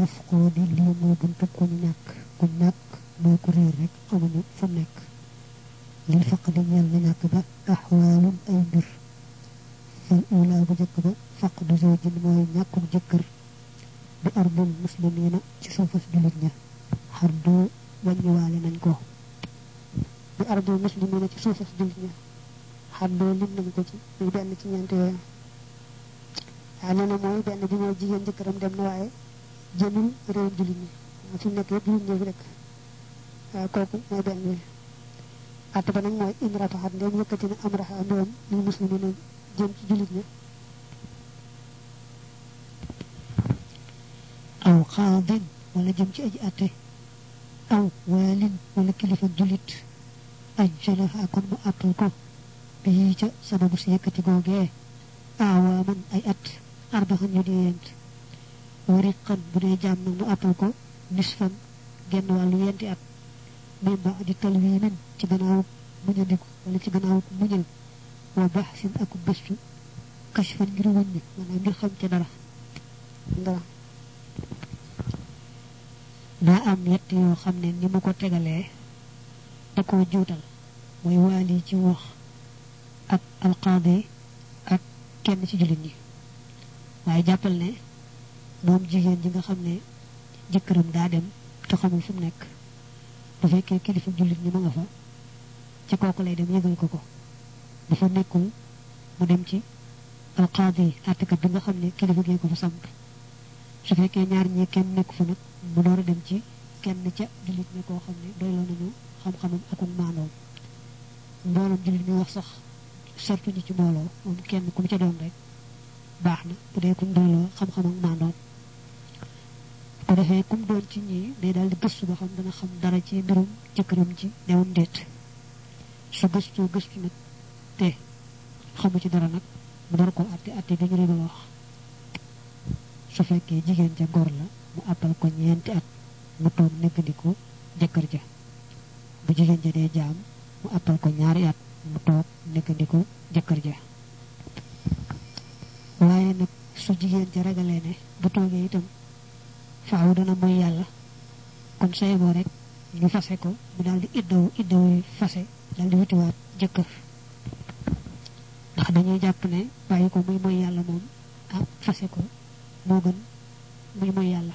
mafqudi li moy buntu ku ñak moy ku reer rek xamuñu fu nekk li faqdi ñal na ñak ba ahwalun ay mbir fal ula bu jëkk ba faqdu zawjin moy ñakku jëkkër bi ardul muslimina ci suufas julit ña xardu wañu walé nañ ko bi ardul muslimina ci suufas julit ña xardu lim nañ ko ci muy benn ci ñent yoy anana moy benn bi moy jigen jëkkëram dem na waye jëmul réew julit ñi fi nekk yëpp julit ñi rek koku moy benn bi atta ba nak moy in rafahat ndem yëkëti na amraha ndom li muslimina jëm ci julit ñi aw qadin wala jëm ci aji atte aw walin wala kilifa julit ajjalaha kon mu appal ko bi ca sababu si yëkëti googee awaman ay at arbaxan yu di yent wariqan bu dee jàmm nag mu appal ko nisfan genn wàllu yenti at min ba di talwimin ci gannaaw muñandiku wala ci gannaaw muñal wa baxsin aku gëstu kashfan ngir wuññi maanaam ngir xam ca dara da am yett yoo xam ne ni mu ko tegalee da koo juutal mooy waali ci wax ak alqaadi ak kenn ci julit ñi waaye jàppal ne moom jigéen ji nga xam ne jëkkëram daa dem te xamul fu mu nekk bu fekkee kilifa julit ñi ma nga fa ci kooku lay dem yëgal ko ko bu fa nekkul mu dem ci alqaadi àttekat bi nga xam ne kilifa gee ko fa samp su fekkee ñaar ñi kenn nekk fa nag mu door a dem ci kenn ca julit ñi koo xam ne doyloo nañu xam-xamam ak maandoom mbooloom julit ñi wax sax sartu ñi ci mbooloo moom kenn ku mu ca doon rek baax na bu dee kum doyloo xam-xam ak maandoom ko defee kum doon ci ñi day daal di gëstu ba xam dana xam dara ci mbirum jëkkëram ci newum déet su gëstu nag te xamu ci dara nag mu door ko atte bi ñu régal wax su fekkee jigéen ja gor la mu appal ko ñeenti at mu toog nekkandiku jëkkër ja bu jigéen ja dee jaam mu appal ko ñaari at mu toog nekkandiku jëkkër ja waaye nag su jigéen ja ragalee ne bu toogee itam faaw dana mooy yàlla kon say boo rek ñu fase ko mu daal di iddawu fase daal di wutiwaat jëkkër ndax dañuy jàpp ne bàyyi ko muy mooy yàlla moom ah fase ko moo gën muy mooy yàlla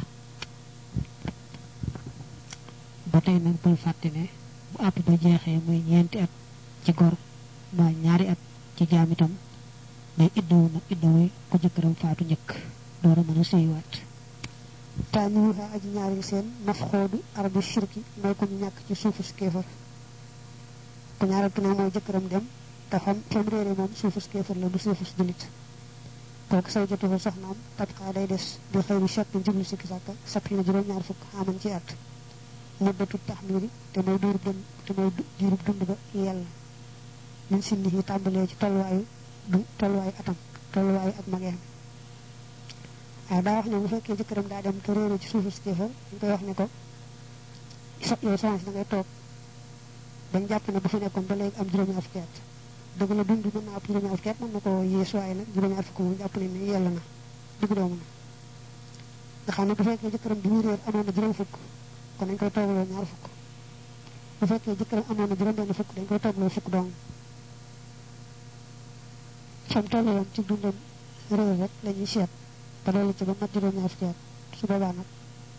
ba tey nag bul fàtte ne bu àpp ba jeexee muy ñeenti at ci gor mbaa ñaari at ci jaam itam day iddawu nag iddawu ko jëkkëram faatu njëkk door a mën a sëyiwaat taaniwuha aji ñaari seen mafxoodu arbi shirki mooy ko ñu ñàkk ci suufu kéefar ko ñaaral tu ne mooy jëkkëram dem te xam fam réere moom suufu kéefar la du suufu julit kooku saw jotu fa soxnaam tabxaa day des bi xëy bi chaq njublu sikki sàkka sappi na juróom-ñaar fukk xaman ci at muddatu taxmiri te mooy diirub dund ba yàlla min sinni yi tàmbalee ci tolluwaayu atam tolluwaayu ak mageem waaw daa wax ne bu fekkee jëkkëram daa dem te réere ci suufu kéefar ñu koy wax ne ko yow soxna si da ngay toog bañ jàpp ne bu fi nekkoon ba léegi am juróom-ñaar fukki at dëgg la dund mën naa ëpp juróom-ñaar fukki at mën na ko yées waaye nag juróom-ñaar fukki moom jàpp ne ni yàlla na dugg doomu na nga xam ne bu fekkee jëkkëram bi muy réer amoon na juróom fukk kon dañ koy toogloo ñaar fukk bu fekkee jëkkëram amoon na juróom-benn fukk dañ koy toogloo fukk dong fam toll woon ci dundam réer rek la ñuy seet ba loolu ci ba mat juróom-ñaar fukki at su boobaa nag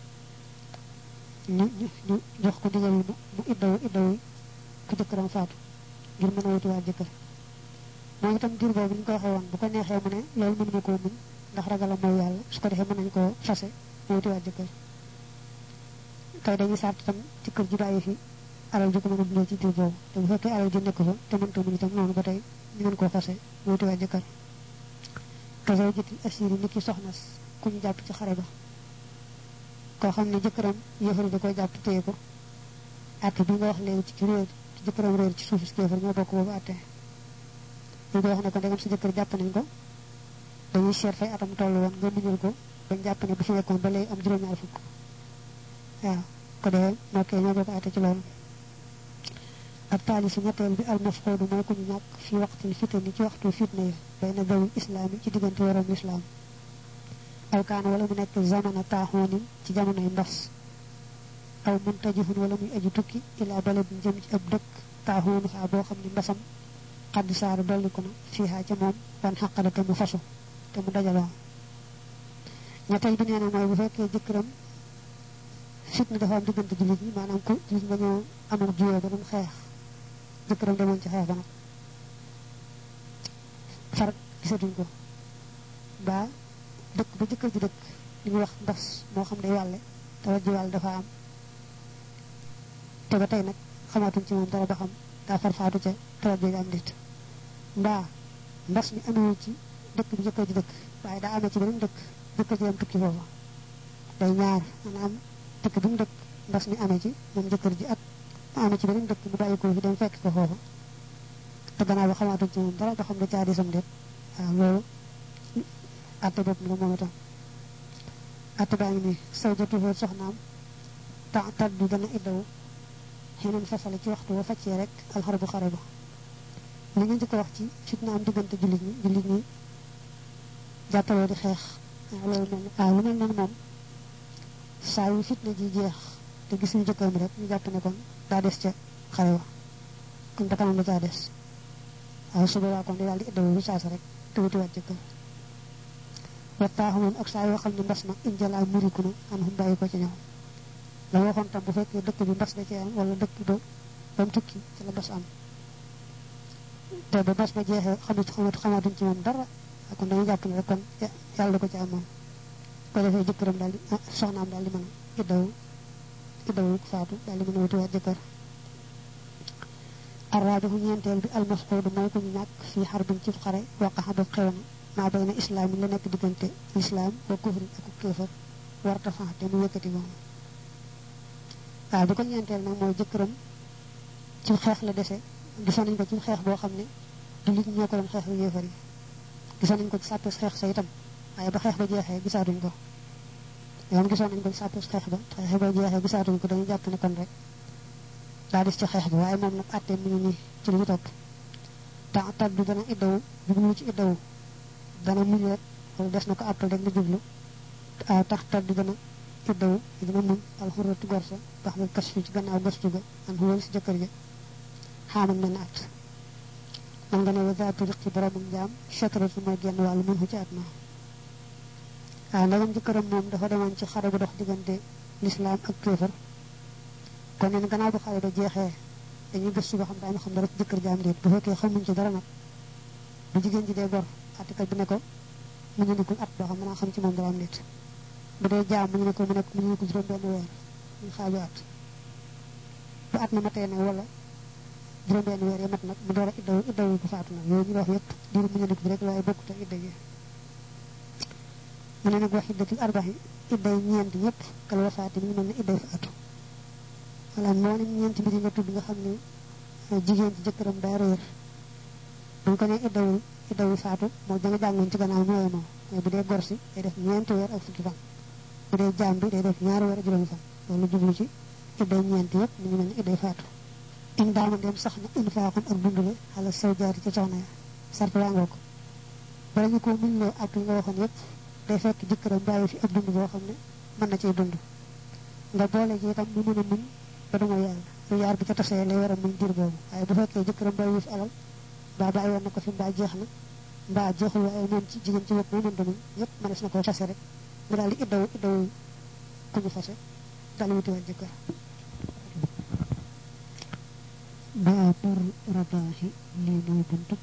ñu jox ko digal mu iddawu ku jëkkëram faatu ngir mën a wutiwaat jëkkër moom itam diir boobu ñu ko waxee woon bu ko neexee mu ne loolu mënuma koo muñ ndax ragala mooy yàlla su ko defee mën nañ koo fase mu wutiwaat jëkkër kay dañuy sàrt itam ci kër ji bàyyi fi alal ji ko mën a dundee ci diir boobu te bu fekkee alal ji nekk fa te mënta muñ itam noonu ba tey ñu mën koo fase mu wutiwaat jëkkër kasaw jëtil asiri ni ki soxna ku ñu jàpp ci xare ba koo xam ne jëkkëram yëfari da koy jàpp téye ko atte bi nga wax léegi ci réer ci jëkkëram réer ci suufu kéefar ñoo bokk boobu atte ñu koy wax ne ko ndegam sa jëkkër jàpp nañ ko dañuy seet fay atam toll woon nga muñal ko bañ jàpp ne bu fi nekkoon ba léegi am juróom-ñaar fukk waaw ko defee moo koy ñoo bokk atte ci loolu ak taali su ñetteel bi al mafxoodu mooy ku ñu ñàkk fi waxtil fitani ci waxtu fitna ya bay na dawul islaam yi ci diggante waroom lislaam aw kaana wala mu nekk zamana taaxoonin ci jamonoy mbas aw muntajihun wala muy aju tukki ila baladin jëm ci ab dëkk taaxoonu xaa boo xam ne mbasam xadd saara dolliku na fiihaa ca moom wan xaqada te mu fasu te mu dajaloo ñetteel bi nee na mooy bu fekkee jëkkëram fitna dafa am diggante jullit ñi maanaam ku jullit nga ñëw amul juyoo ba doon xeex jëkkëram demoon ci xeex ba nag far gisatuñ ko mbaa dëkk ba jëkkër ji dëkk li ñuy wax mbas moo xam day wàlle tawat ji wàll dafa am te ba tey nag xamaatuñ ci moom dara ba xam daa far faatu ca tawat jooju am nit mbaa mbas mi amewul ci dëkk bi jëkkër ji dëkk waaye daa amee ci beneen dëkk jëkkër ji am tukki foofa day ñaar maanaam dëkk bi mu dëkk mbas mi amee ci moom jëkkër ji ak mu amee ci beneen dëkk mu bàyyi ko fi dem fekk ko foofa te gannaaw ba xamaatuñ ci moom dara ba xam ne caa disam déet waaw loolu atte bopp la moom itam atte baa ngi nii saw jatuhoo soxnaam taddu dana iddawu xeneen fasale ci waxtu wa faccee rek alxare bu xare ba li nga njëkk a wax ci fitna am diggante jullit ñi jàppaloo di xeex loolu mel lu mel noonu moom saa yu fitna ji jeex te gisuñu jëkkëram rek ñu jàpp ne kon daa des ca xare wa kon ba kanam la caa des waaw su boobaa kon di daal di iddawu lu saasa rek te wutiwaat jëkkër wattaaxu moom ak saa yoo xam ne mbas ma injalaa muriku na an xum bàyyi ko ci ñëw la waxoon tam bu fekkee dëkk bi mbas da cee am wala dëkk ba mu tukki ci la mbas am te ba mbas ma jeexee xamaatuñ ci moom dara kon dañuy jàpp ne rek kon yàlla da ko ci am moom ko defee jëkkëram daal di soxnaam daal di mën a iddawu faatu daal di mën a wutiwaat jëkkër arraabihu ñeenteel bi almasquudu mooy ko ñu ñàkk fii xarbin ci xare waqaxa ba xew na maa bay na islaam yi la nekk diggante lislaam wa kufrin ak kéefar warta fan te mu yëkkati moom waaw bi ko ñeenteel nag mooy jëkkëram ci xeex la dese gisoon nañ ko ci xeex boo xam ne jullit ñoo ko doon xeex yu yéefar yi gisoon nañ ko ci sàppes xeex sa itam waaye ba xeex ba jeexee gisaatuñ ko yoon gisoon nañ ko ci sàppes xeex ba ba jeexee gisaatuñ ko dañuy jàpp ne kon rek daa des ci xeex bi waaye moom nag àttee mi ngi nii ci li ñu topp temps taddu dana iddawu jublu ci iddawu dana muñ rek wala des na ko àppal rek nga jublu tax taddu dana iddawu dina muñ alxuratu gorsa bax na kas fi ci gannaaw gëstu ga an xuwal si jëkkër ja xaamal mel na at man nga ne wa zaatu riqi boromam njaam chatratu mooy genn wàllu mun xu ci at ma waaw ndagam jëkkëram moom dafa demoon ci xare bu dox diggante lislaam ak kéefar kon neen gannaaw bu xare ba jeexee dañuy gëstu ba xam daañu xam dara ci jëkkër jaam déet bu fekkee xamuñ ci dara nag bu jigéen ji dee gor àttekat bi ne ko mu ñu nekkul at boo xam mën naa xam ci moom dara am déet bu dee jaam mu ñu ne ko juróom benn weer ñu xaaju at bu at na matee nag wala juróom benn weer yi mat nag mu door a iddawu ko faatu nag yooyu ñu wax yëpp diiru mu ñu nekk bi rek waaye bokkut ak idda gi mu ne nag wax iddatul arbaxi idday ñeent ñëpp kal wafaati mi ngi mel ne idday faatu voilà moo ne ñeenti mbir yi nga tudd nga xam ne jigéen ci jëkkëram daa réer bu ñu ko nee iddawu faatu moo da nga jàngoon ci gannaaw ñooy moom mais bu dee gor si day def ñeenti weer ak fukki fan bu dee jaam bi day def ñaari weer ak juróomi fan loolu jublu ci idday ñeent yëpp mi ngi mel ne idday faatu in daama dem sax na infaaxun ak dundule xala saw jaari ca soxna ya sart waa ngoo ko bala ñu ko muñ loo ak li nga waxoon yëpp day fekk jëkkëram bàyyi fi ab dund boo xam ne mën na cee dund nga boole ji itam mu mën a muñ ba duma yàlla lu yaar bi ca tasee lay war a muñ diir boobu waaye bu fekkee jëkkëram bàyyi fi alal mbaa bàyyi woon na ko fi mbaa jeex na mbaa jeexul waaye moom ci jigéen ci bopp moo mën muñ yëpp mënees na koo fase rek mu daal di iddawu ku ñu fase daal wutiwaat jëkkër baabur radaaxi lii mooy buntub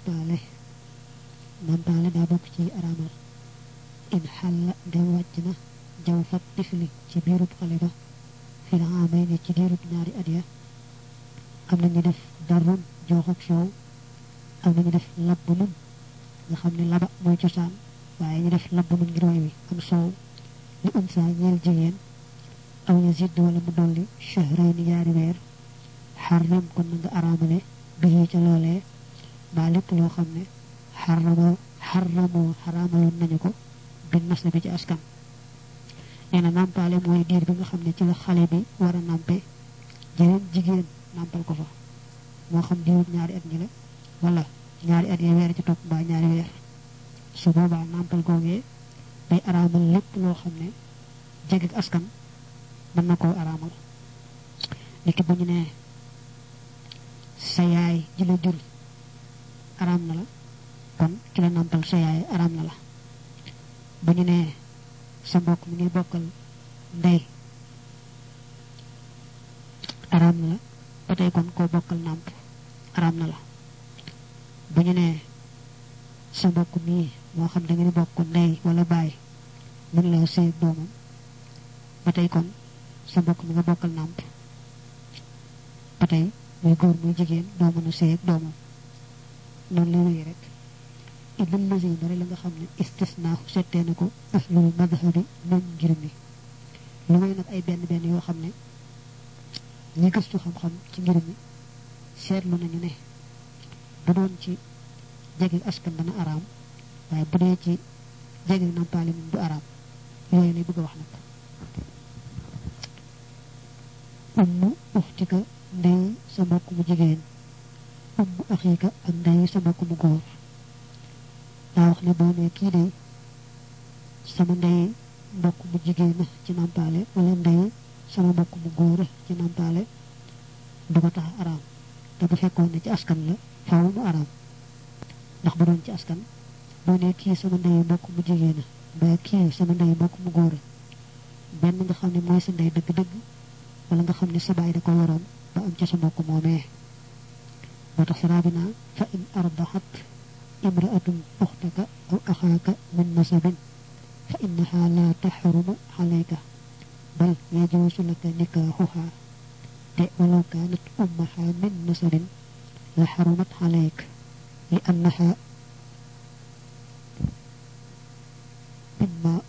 nampaale daa bokk ci araamal in xalla dem wàcc na jaw fat tifli ci biirub xale ba fil amay ne ci diirub ñaari at ya am nañu def darun joox ak soow am nañu def labb nun nga xam ne laba mooy cosaan waaye ñu def labb nun ngir way wi am soow li unsa ñeel jigéen aw yazid wala mu dolli shahrayni ñaari weer xarram kon na nga araamale bii ca loolee mbaa lépp loo xam ne xarramoo xaraamaloon nañu ko bin nas bi ci askan nee na nàmpaale mooy diir bi nga xam ne ci la xale bi war a nàmpe jeneen jigéen nàmpal ko fa moo xam diirub ñaari at ñi la wala ñaari at yi weer ci topp mbaa ñaari weer su boobaa nàmpal googee day araamal lépp loo xam ne jege askan mën na koo araamal niki bu ñu nee sa yaay ji la jur araam na la kon ki la nampal sa yaay araam na la bu ñu nee sa mbokk mi ngi bokkal ndey araam na la ba tey kon koo bokkal nàmp araam na la bu ñu nee sa mbokk mii moo xam da ngeen bokk ndey wala baay mën la sëy ak doomam ba tey kon sa mbokk mi nga bokkal nàmp ba tey muy góor muy jigéen doo mën a sëy ak doomam noonu lay wéy rek ibn lazim bari la nga xam ne istisnaahu settee na ko ahlul madhabi ñoom ngir mi lu may nag ay benn benn yoo xam ne ñi gëstu xam-xam ci ngir mi seetlu nañu ne bu doon ci jege askan dana araam waaye bu dee ci jege nampaale moom du araam yooyu lay bëgg a wax nag ummu uxtika ndey sa mbokk mu jigéen ummu axiika ak ndey sa mbokk mu góor daa wax ne boo nee kii day sama ndey mbokk mu jigéen ci nampaale wala ndey sama mbokk mu góor ci nampaale du ko tax araam te bu fekkoon ne ci askan la faaw mu araam ndax bu doon ci askan boo nee kii sama ndey mbokk mu jigéen ba kii sama ndey mbokk mu góor benn nga xam ne mooy sa ndey dëgg-dëgg wala nga xam ne sa baay da ko yoroon ba am ca sa mbokk moomee moo tax sarabina fa in ardaxat imraatun uxtaka aw axaaka min nasabin fa innaha la taxrumu xalayka bal yajuusu laka nikaaxuha te walaw kaanat ummaha min nasabin la xarumat xalayk li annaha imma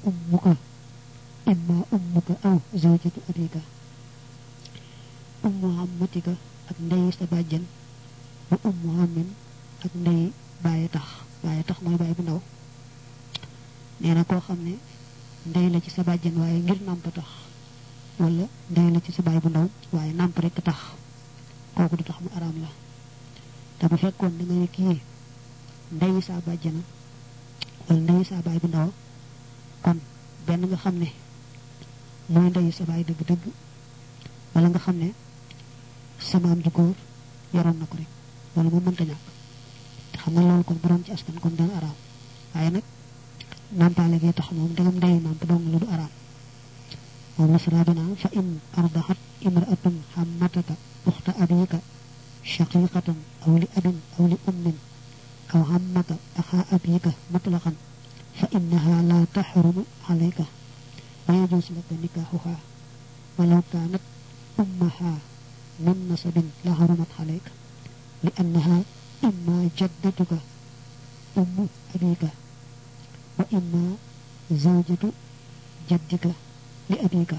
ummuka aw zawjatu abika ummu ammatika ak ndey sa bàjjan wa ummu amin ak ndey bàyyi tax mooy bàyyi bu ndaw nee na koo xam ne ndey la ci sa bàjjan waaye ngir nàmp tax wala ndey la ci sa bàyyi bu ndaw waaye nàmp rek tax kooku du tax mu araam la te bu fekkoon da nga ne kii ndey sa bàjjana wala ndey sa bàyyi bu ndaw kon benn nga xam ne mooy ndey sa bàyyi dëgg-dëgg wala nga xam ne sa maam ju góor yoroon na ko rek loolu moom mënta ñàkk te xam nga loolu kon bu doon ci askan kon dana araam waaye nag nàmpaale gi tax moom ndegam ndey nàmp dong lu du araam moom la sarabina fa in ardaxat imraatun xammataka uxta abika shaqiqatan aw li abin aw li ummin aw xammaka axaa abika mutlaqan fa innaha la taxrumu alayka wa yajuus laka nikaaxuha walaw kaanat ummaha min nasabin la xarumat alayka li annaha imma jaddatuka ummu abika wa imma zawjatu jaddika li abika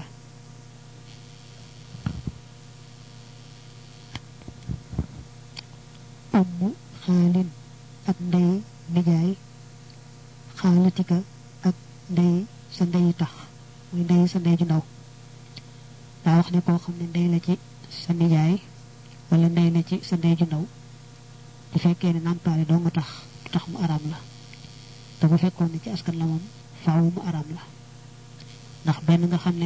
ummu xaalin ak ndey nijaay xaalatika ak ndey sa ndey tax muy ndey sa ndey ju ndaw daa wax ne koo xam ne ndey la ci sa nijaay wala ndey la ci sa ndey ju ndaw bu fekkee ne nàmpaale doo nga tax du tax mu araam la te bu fekkoon ne ci askan la moom faaw mu araam la ndax benn nga xam ne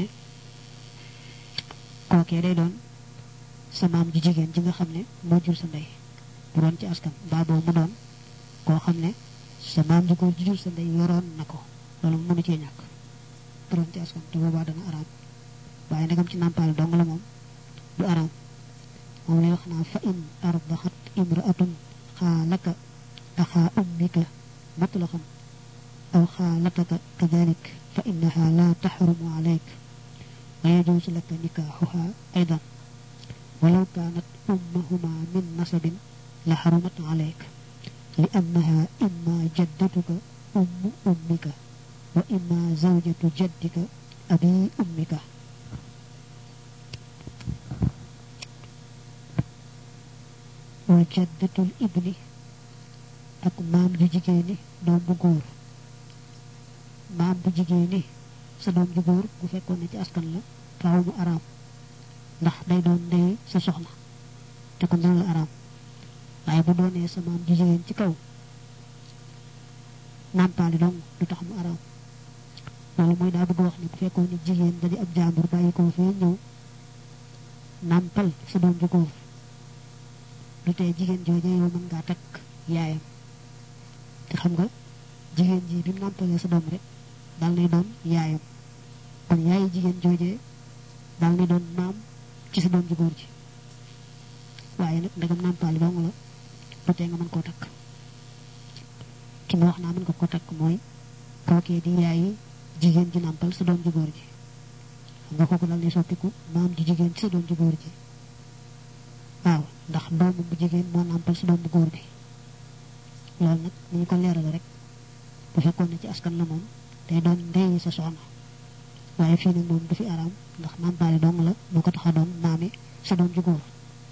kookee day doon sa maam ju jigéen ji nga xam ne moo jur sa ndey bu doon ci askan mbaa boobu mu doon koo xam ne sa maam ju góor ji jur sa ndey yoroon na ko loolu mënu cee ñàkk bu doon ci askan te boobaa dana araam waaye ndegam ci nàmpaale dong la moom du araam moom lay wax naa fa in ardaxat imraatun xaalaka axaa ummika mutlaqan aw xaalataka kadalik fa innaha la taxrumu alayk wa yajuusu laka nikaaxuha aydan walaw kaanat ummahuma min nasabin la xarumat alayk li annaha imma jaddatuka ummu ummika wa imma zawjatu jaddika abi ummika wa jaddatul ibni ak maam ju jigéeni doom bu góor maam bu jigéeni sa doom ju góor bu fekkoon ne ci askan la faaw mu araam ndax day doon ndey sa soxna te kon dana la araam waaye bu doonee sa maam ju jigéen ci kaw nàmpaali dong du tax mu araam loolu mooy daa bëgg wax ni bu fekkoon ni jigéen da di ab jàmbur bàyyi ko fee ñëw nàmpal sa doom ju góor du tee jigéen jooje yow mën ngaa takk yaayam te xam nga jigéen ji bi mu nàmpalee sa doom rek daal nay doon yaayam kon yaayi jigéen jooje daal nay doon maam ci sa doom ju góor ji waaye nag ndegam nàmpaali dong la du tee nga mën koo takk ki mu wax naa mën nga ko takk mooy kookee di yaayi jigéen ji nàmpal sa doom ju góor ji xam nga kooku dal ni soppiku maam ji jigéen ci sa doom ju góor ji waaw ndax doomu bu jigéen moo nàmpal sa doom bu góor bi loolu nag ni ñu ko leerale rek bu fekkoon ne ci askan la moom day doon ndeyi sa soxna waaye fii nag moom du fi araam ndax nàmpaale dong la moo ko tax a doon maami sa doom ju góor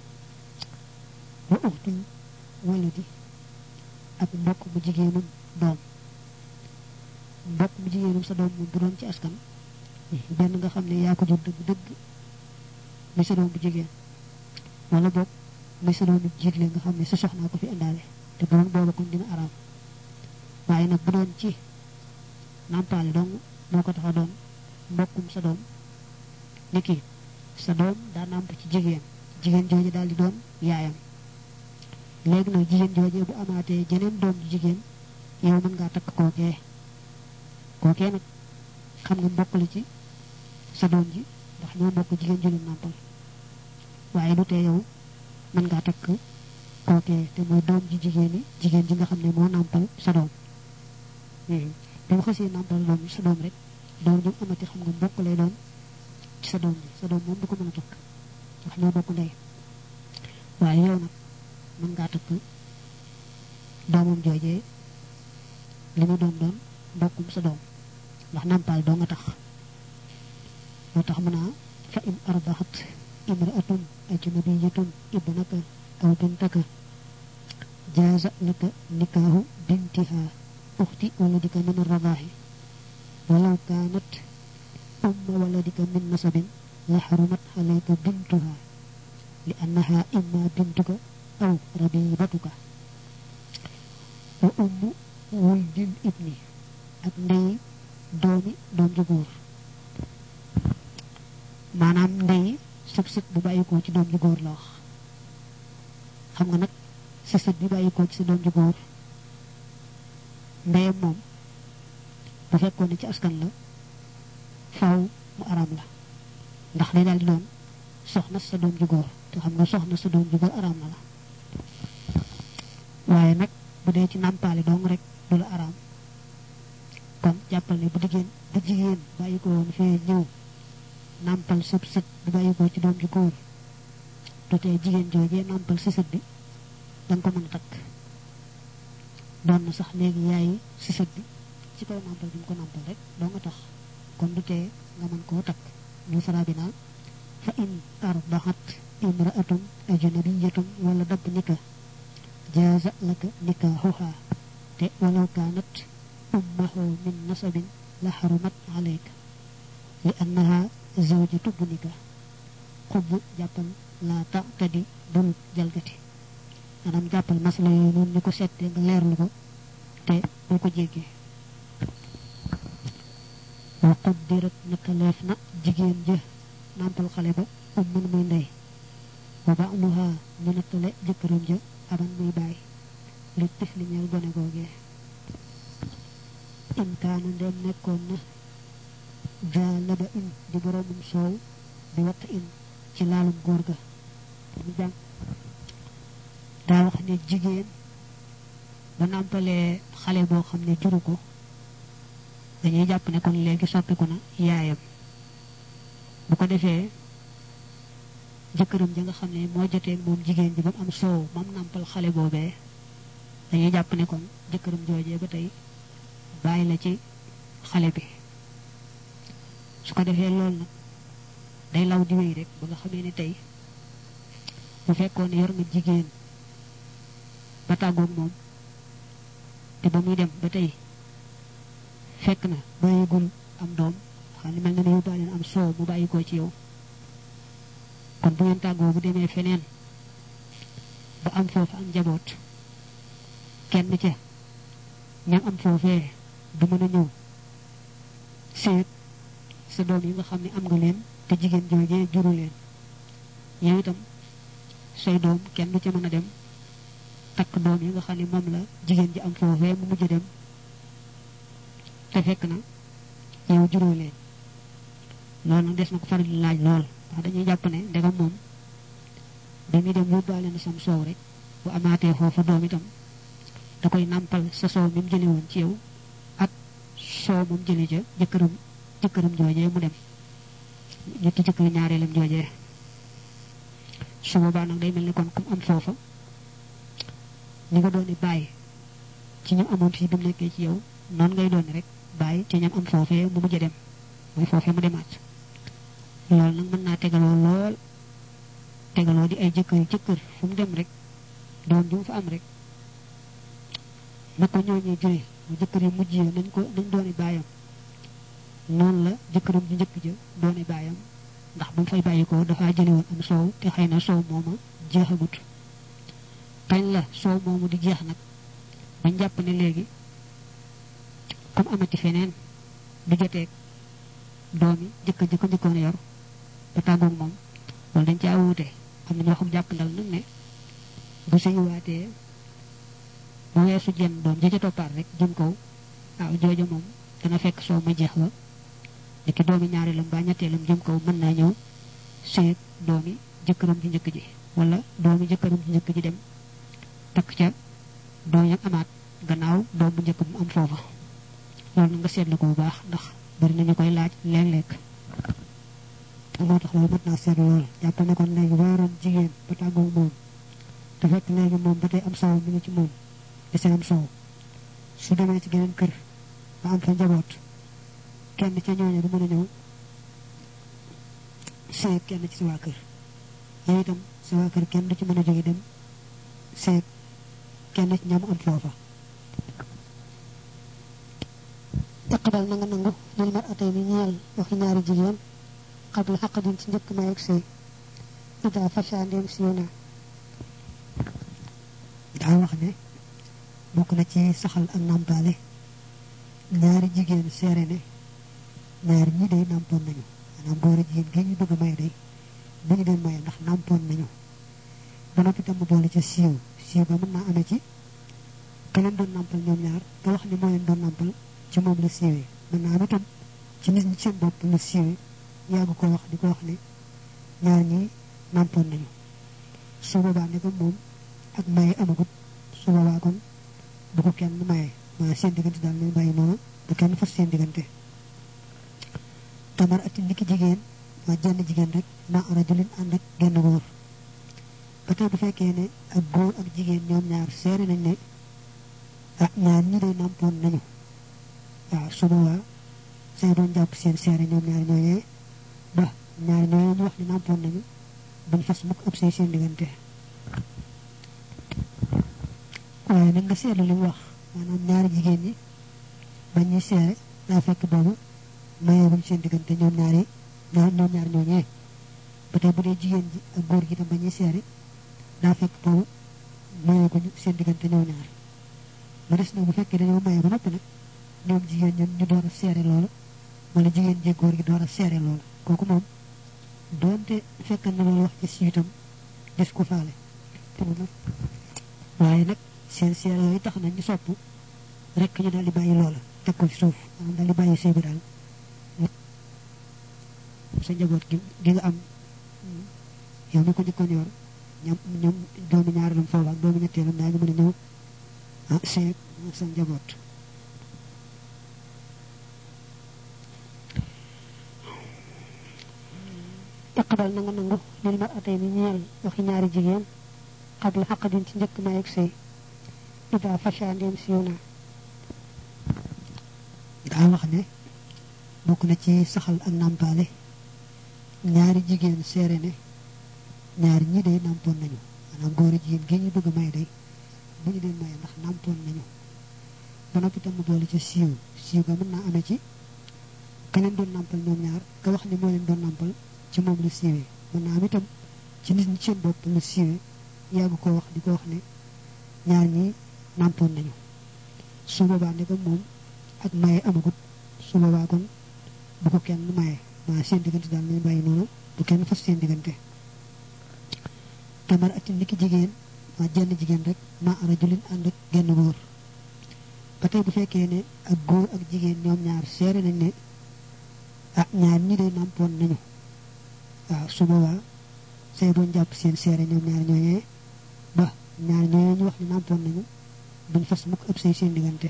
wa uxtul waladi ak mbokk mu jigéenum doom mbokk mu jigéenum sa doom moom bu doon ci askan benn nga xam ne yaa ko jur dëgg dëgg mi sa doom bu jigéen wala boog mi sa doom bu jiitle nga xam ne sa soxnaa ko fi indaale te bu doon booba kon dina araam waaye nag bu doon ci nàmpaale dong moo ko tax a doon mbokkum sa doom ni kii sa doom daa nàmp ci jigéen jooju daal di doon yaayam léegi nag jigéen jooje bu amaatee jeneen doom ji jigéen yow mën ngaa takk kookee nag xam nga mbokk la ci sa doom ji ndax ñoo mbokk jigéen ju leen nàmpal waaye du tee yow mën ngaa takk kookee te mooy doom ji jigéen ji nga xam ne moo nàmpal sa doom bi mu xasee nàmpal doom sa doom rek doom ju amati xam nga mbokk lay doon ci sa doom moom du ko mën a takk ndax ñoo bokk ndey waaye yow nag mën ngaa takk doomam joojee li mu doon mbokkum sa doom ndax nàmpaal doo nga tax moo tax mu naa fa in ardaxat imraatun ajnabiyatun ibnaka aw bintaka jaaza laka nikaahu bintiha uxti waladika min arradaahi walaw kaanat umma waladika min nasabin la xarumat alayka bintuha li annaha imma bintuka aw rabibatuka wa ummu wuldil ibni ak ndey doom ju góor maanaam ndey sëb sët bu bàyyikoo ci doom ju góor la wax xam nga nag sa sët bi bàyyikoo ci sa doom ju góor ndeyam moom bu fekkoon ne ci askan la faaw mu araam la ndax day daal di doon soxna sa doom ju góor te xam nga soxna sa doom ju góor araam na la waaye nag bu dee ci nàmpaale dong rek du la araam kon jàppal ne bu jigéen bàyyi ko woon fee ñëw nàmpal sëb sët bu bàyyi ko ci doom ju góor du tee jigéen joojee nàmpal si sët bi danga ko mën a takk doon na sax léegi yaayi si sët bi ci kaw nàmpal bi mu ko nàmpal rek doo nga tax kon du tee nga mën koo takk ñu sarabina fa in ardaxat imraatun ajnabiyatun wala dabb nika jaaza laka nikaahuha te walaw kaanat ummahu min nasabin la xarumat alayka li annaha zawjatu bunika xubb jàppal laa tadi bul jalgati maanaam jàppal masala yooyu noonu ni ko settee nga leerlu ko te bul ko jéggee wa quddirat nattaleef na jigéen ja nàmpal xale ba umman muy ndey wa ba'luha ñu nattale jëkkëram ja aban muy bàyyi li tifli ñeel gone googee in kaana ndem nekkoon na jaalaba in di boroomum soow di watt in ci laalum góor ga ñu jàng daa wax ne jigéen ba nàmpalee xale boo xam ne juru ko dañuy jàpp ne kon léegi soppiku na yaayam bu ko defee jëkkëram ja nga xam ne moo jotee moom jigéen ji ba mu am soow mam nàmpal xale boobee dañuy jàpp ne kon jëkkëram joojee ba tey bàyyi la ci xale bi su ko defee loolu nag day law di wéy rek ba nga xamee ni tey bu fekkoon yor nga jigéen ba tàggoog moom te ba muy dem ba tey fekk na bàyyigul am doom xam ne mel na ne yow baa leen am soow mu bàyyi ko ci yow kon bu ngeen tàggoo bu demee feneen ba am foofu am njaboot kenn ca ñam am foofee du mën a ñëw seet sa doom yi nga xam ne am nga leen te jigéen joojee juru leen yow itam say doom kenn du ca mën a dem takk doom yi nga xam ne moom la jigéen ji am foofee mu mujj dem te fekk na yow juróo leen loolu nag des na ko faral di laaj lool ndax dañuy jàpp ne ndegam moom ba muy dem yóbbaale na sam soow rek bu amaatee foofu doom itam da koy nàmpal sa soow mi mu jële woon ci yow ak soow moom jële ca jëkkëram joojee mu dem ñetti jëkkër ñaareelam joojee su boobaa nag day mel ni kon kum am foofa ni nga dooni bàyyi ci ñam amoon fii bi mu nekkee ci yow noonu ngay dooni rek bàyyi ci ñam am foofee mu mujj dem mooy foofee mu demaat loolu nag mën naa tegaloo lool tegaloo di ay jëkkër fu mu dem rek doom ju mu fa am rek na ko ñooñee jure mu jëkkër yi mujj yi nañ dooni bàyyam noonu la jëkkëram ju njëkk ja dooni bàyyam ndax bu mu fay bàyyi ko dafa jële woon am soow te xëy na soow mooma jeexagut kañ la soow moomu di jeex nag bañ jàpp ne léegi comme amati feneen du joteeg doomi jëkkër ji ko njëkkoon yor ba tàggoog moom loolu dañ caa wuute am na ñoo xam jàpp ndal nag ne bu sëyiwaatee bu weesu jenn doom ji ca toppaat rek jëm kaw waaw jooja moom dana fekk soow ma jeex ba niki doomi ñaareelam ba ñetteelam jëm kaw mën naa ñëw sëyeg doomi jëkkëram ji njëkk ji wala doomi jëkkëram ji njëkk ji dem takk ca doom yam amaat gannaaw doom bu njëkk mu am foofa loolu na nga seetlu ko bu baax ndax bari nañu koy laaj léeg-léeg moo tax loolu mat naa seetlu lool jàpp ne kon léegi boo yoroon jigéen ba tàggoog moom te fekk léegi moom ba tey am soow mi ngi ci moom di seen am soow su demee ci geneen kër ba am fa njaboot kenn ca ñooñu du mën a ñëw seet kenn ci sa waa kër yow itam sa waa kër kenn du ci mën a jóge dem seet kenn ci ñam am foofa iqbal na nga nangu lil mar atay ni ñeel waxi ñaari jigéen xabla xaqadin ci njëkk may ak sëy ida fasha ndéem siiw na daa wax ne bokk na ci saxal ak nàmpaale ñaari jigéen seere ne ñaari ñi day nàmpoon nañu maanaam góor a jigéen gi ñu bëgg a maye day bu ñu leen maye ndax nàmpoon nañu ba noppi tam mu boole ca siiw ba mën naa amee ci ka leen doon nàmpal ñoom ñaar ka wax ne moo leen doon nàmpal ci moom la siiwee mën naa am itam ci nit ñi seen bopp la siiwee yàgg ko wax di ko wax ne ñaar ñi nàmpoon nañu su boobaa ne ko moom ak maye amagut su boobaa kon bu ko kenn maye maa seen diggante daal nañ bàyyi noonu bu kenn fas seen diggante tamar ati niki jigéen waa jenn jigéen rek ma rajulin ànd ak genn góor ba tey bu fekkee ne ak góor ak jigéen ñoom ñaar seere nañ ne ah ñaar ñi day nàmpoon nañu waaw su boobaa say doon jàpp seen seere ñoom ñaar ñooñee ba ñaar ñooñee ñu wax ne nàmpoon nañu buñ fas mukk ab say seen diggante waaye nag nga seetlu li mu wax maanaam ñaari jigéen ñi bañ ñuy seere daa fekk boobu mayeeguñ seen diggante ñoom ñaar ñooñee ba tey bu dee jigéen ji ak góor gi tam bañ ñuy seere daa fekk boobu mayeeguñu seen diggante ñoom ñaar ba des nag bu fekkee dañoo maye ba noppi nag ñoom jigéen ñoom ñu door a seere loolu wala jigéen ji góor gi door a seere loolu kooku moom doonte fekk na loolu wax ci siitam des ko faale waaye nag seen seere yooyu tax na ñu sopp rek ñu daal di bàyyi loola teg ko ci suuf maanaam daal di bàyyi sëy bi daal sa njaboot gi nga am yow mi ko njëkkoon yor ñoom doomu ñaareelam foofu ak doomu ñetteelam daa ñu mën a ñëw sëy sa njaboot iqbal na nga nangu lil mar atay ni ñeel waxi ñaari jigéen xabla xaqadin ci njëkk may ak sëy ida fasha ndéem siiw na daa wax ne bokk na ci saxal ak nàmpaale ñaari jigéen seere ne ñaari ñi day nàmpoon nañu maanaam góor a jigéen gi ñu bëgg a may day bu ñu leen maye ndax nàmpoon nañu ba noppi tam mu boole ca siiw ga mën naa amee ci ka leen doon nàmpal ñoom ñaar ka wax ne moo leen doon nàmpal ci moom la siiwee mën naa am itam ci nit ñi seen bopp la siiwee yàgg ko wax di ko wax ne ñaar ñi nàmpoon nañu su boobaa ne ko moom ak maye amagut su boobaa kon bu ko kenn maye ma seen digënté dal ñu bayyi nonu bu kenn fas seen digënté tamar ati niki jigéen ma jenn jigéen rek ma rajulin and ak genn goor patay bu fekkee ne ak goor ak jigéen ñoom ñaar séré nañ ne ak ñaar ñi day nampon nañu waaw su boobaa sey doon jàpp seen séré ñoom ñaar ñooñee ba ñaar ñooñu wax ni nampon nañu buñ fas mukk ëpp sey seen digënté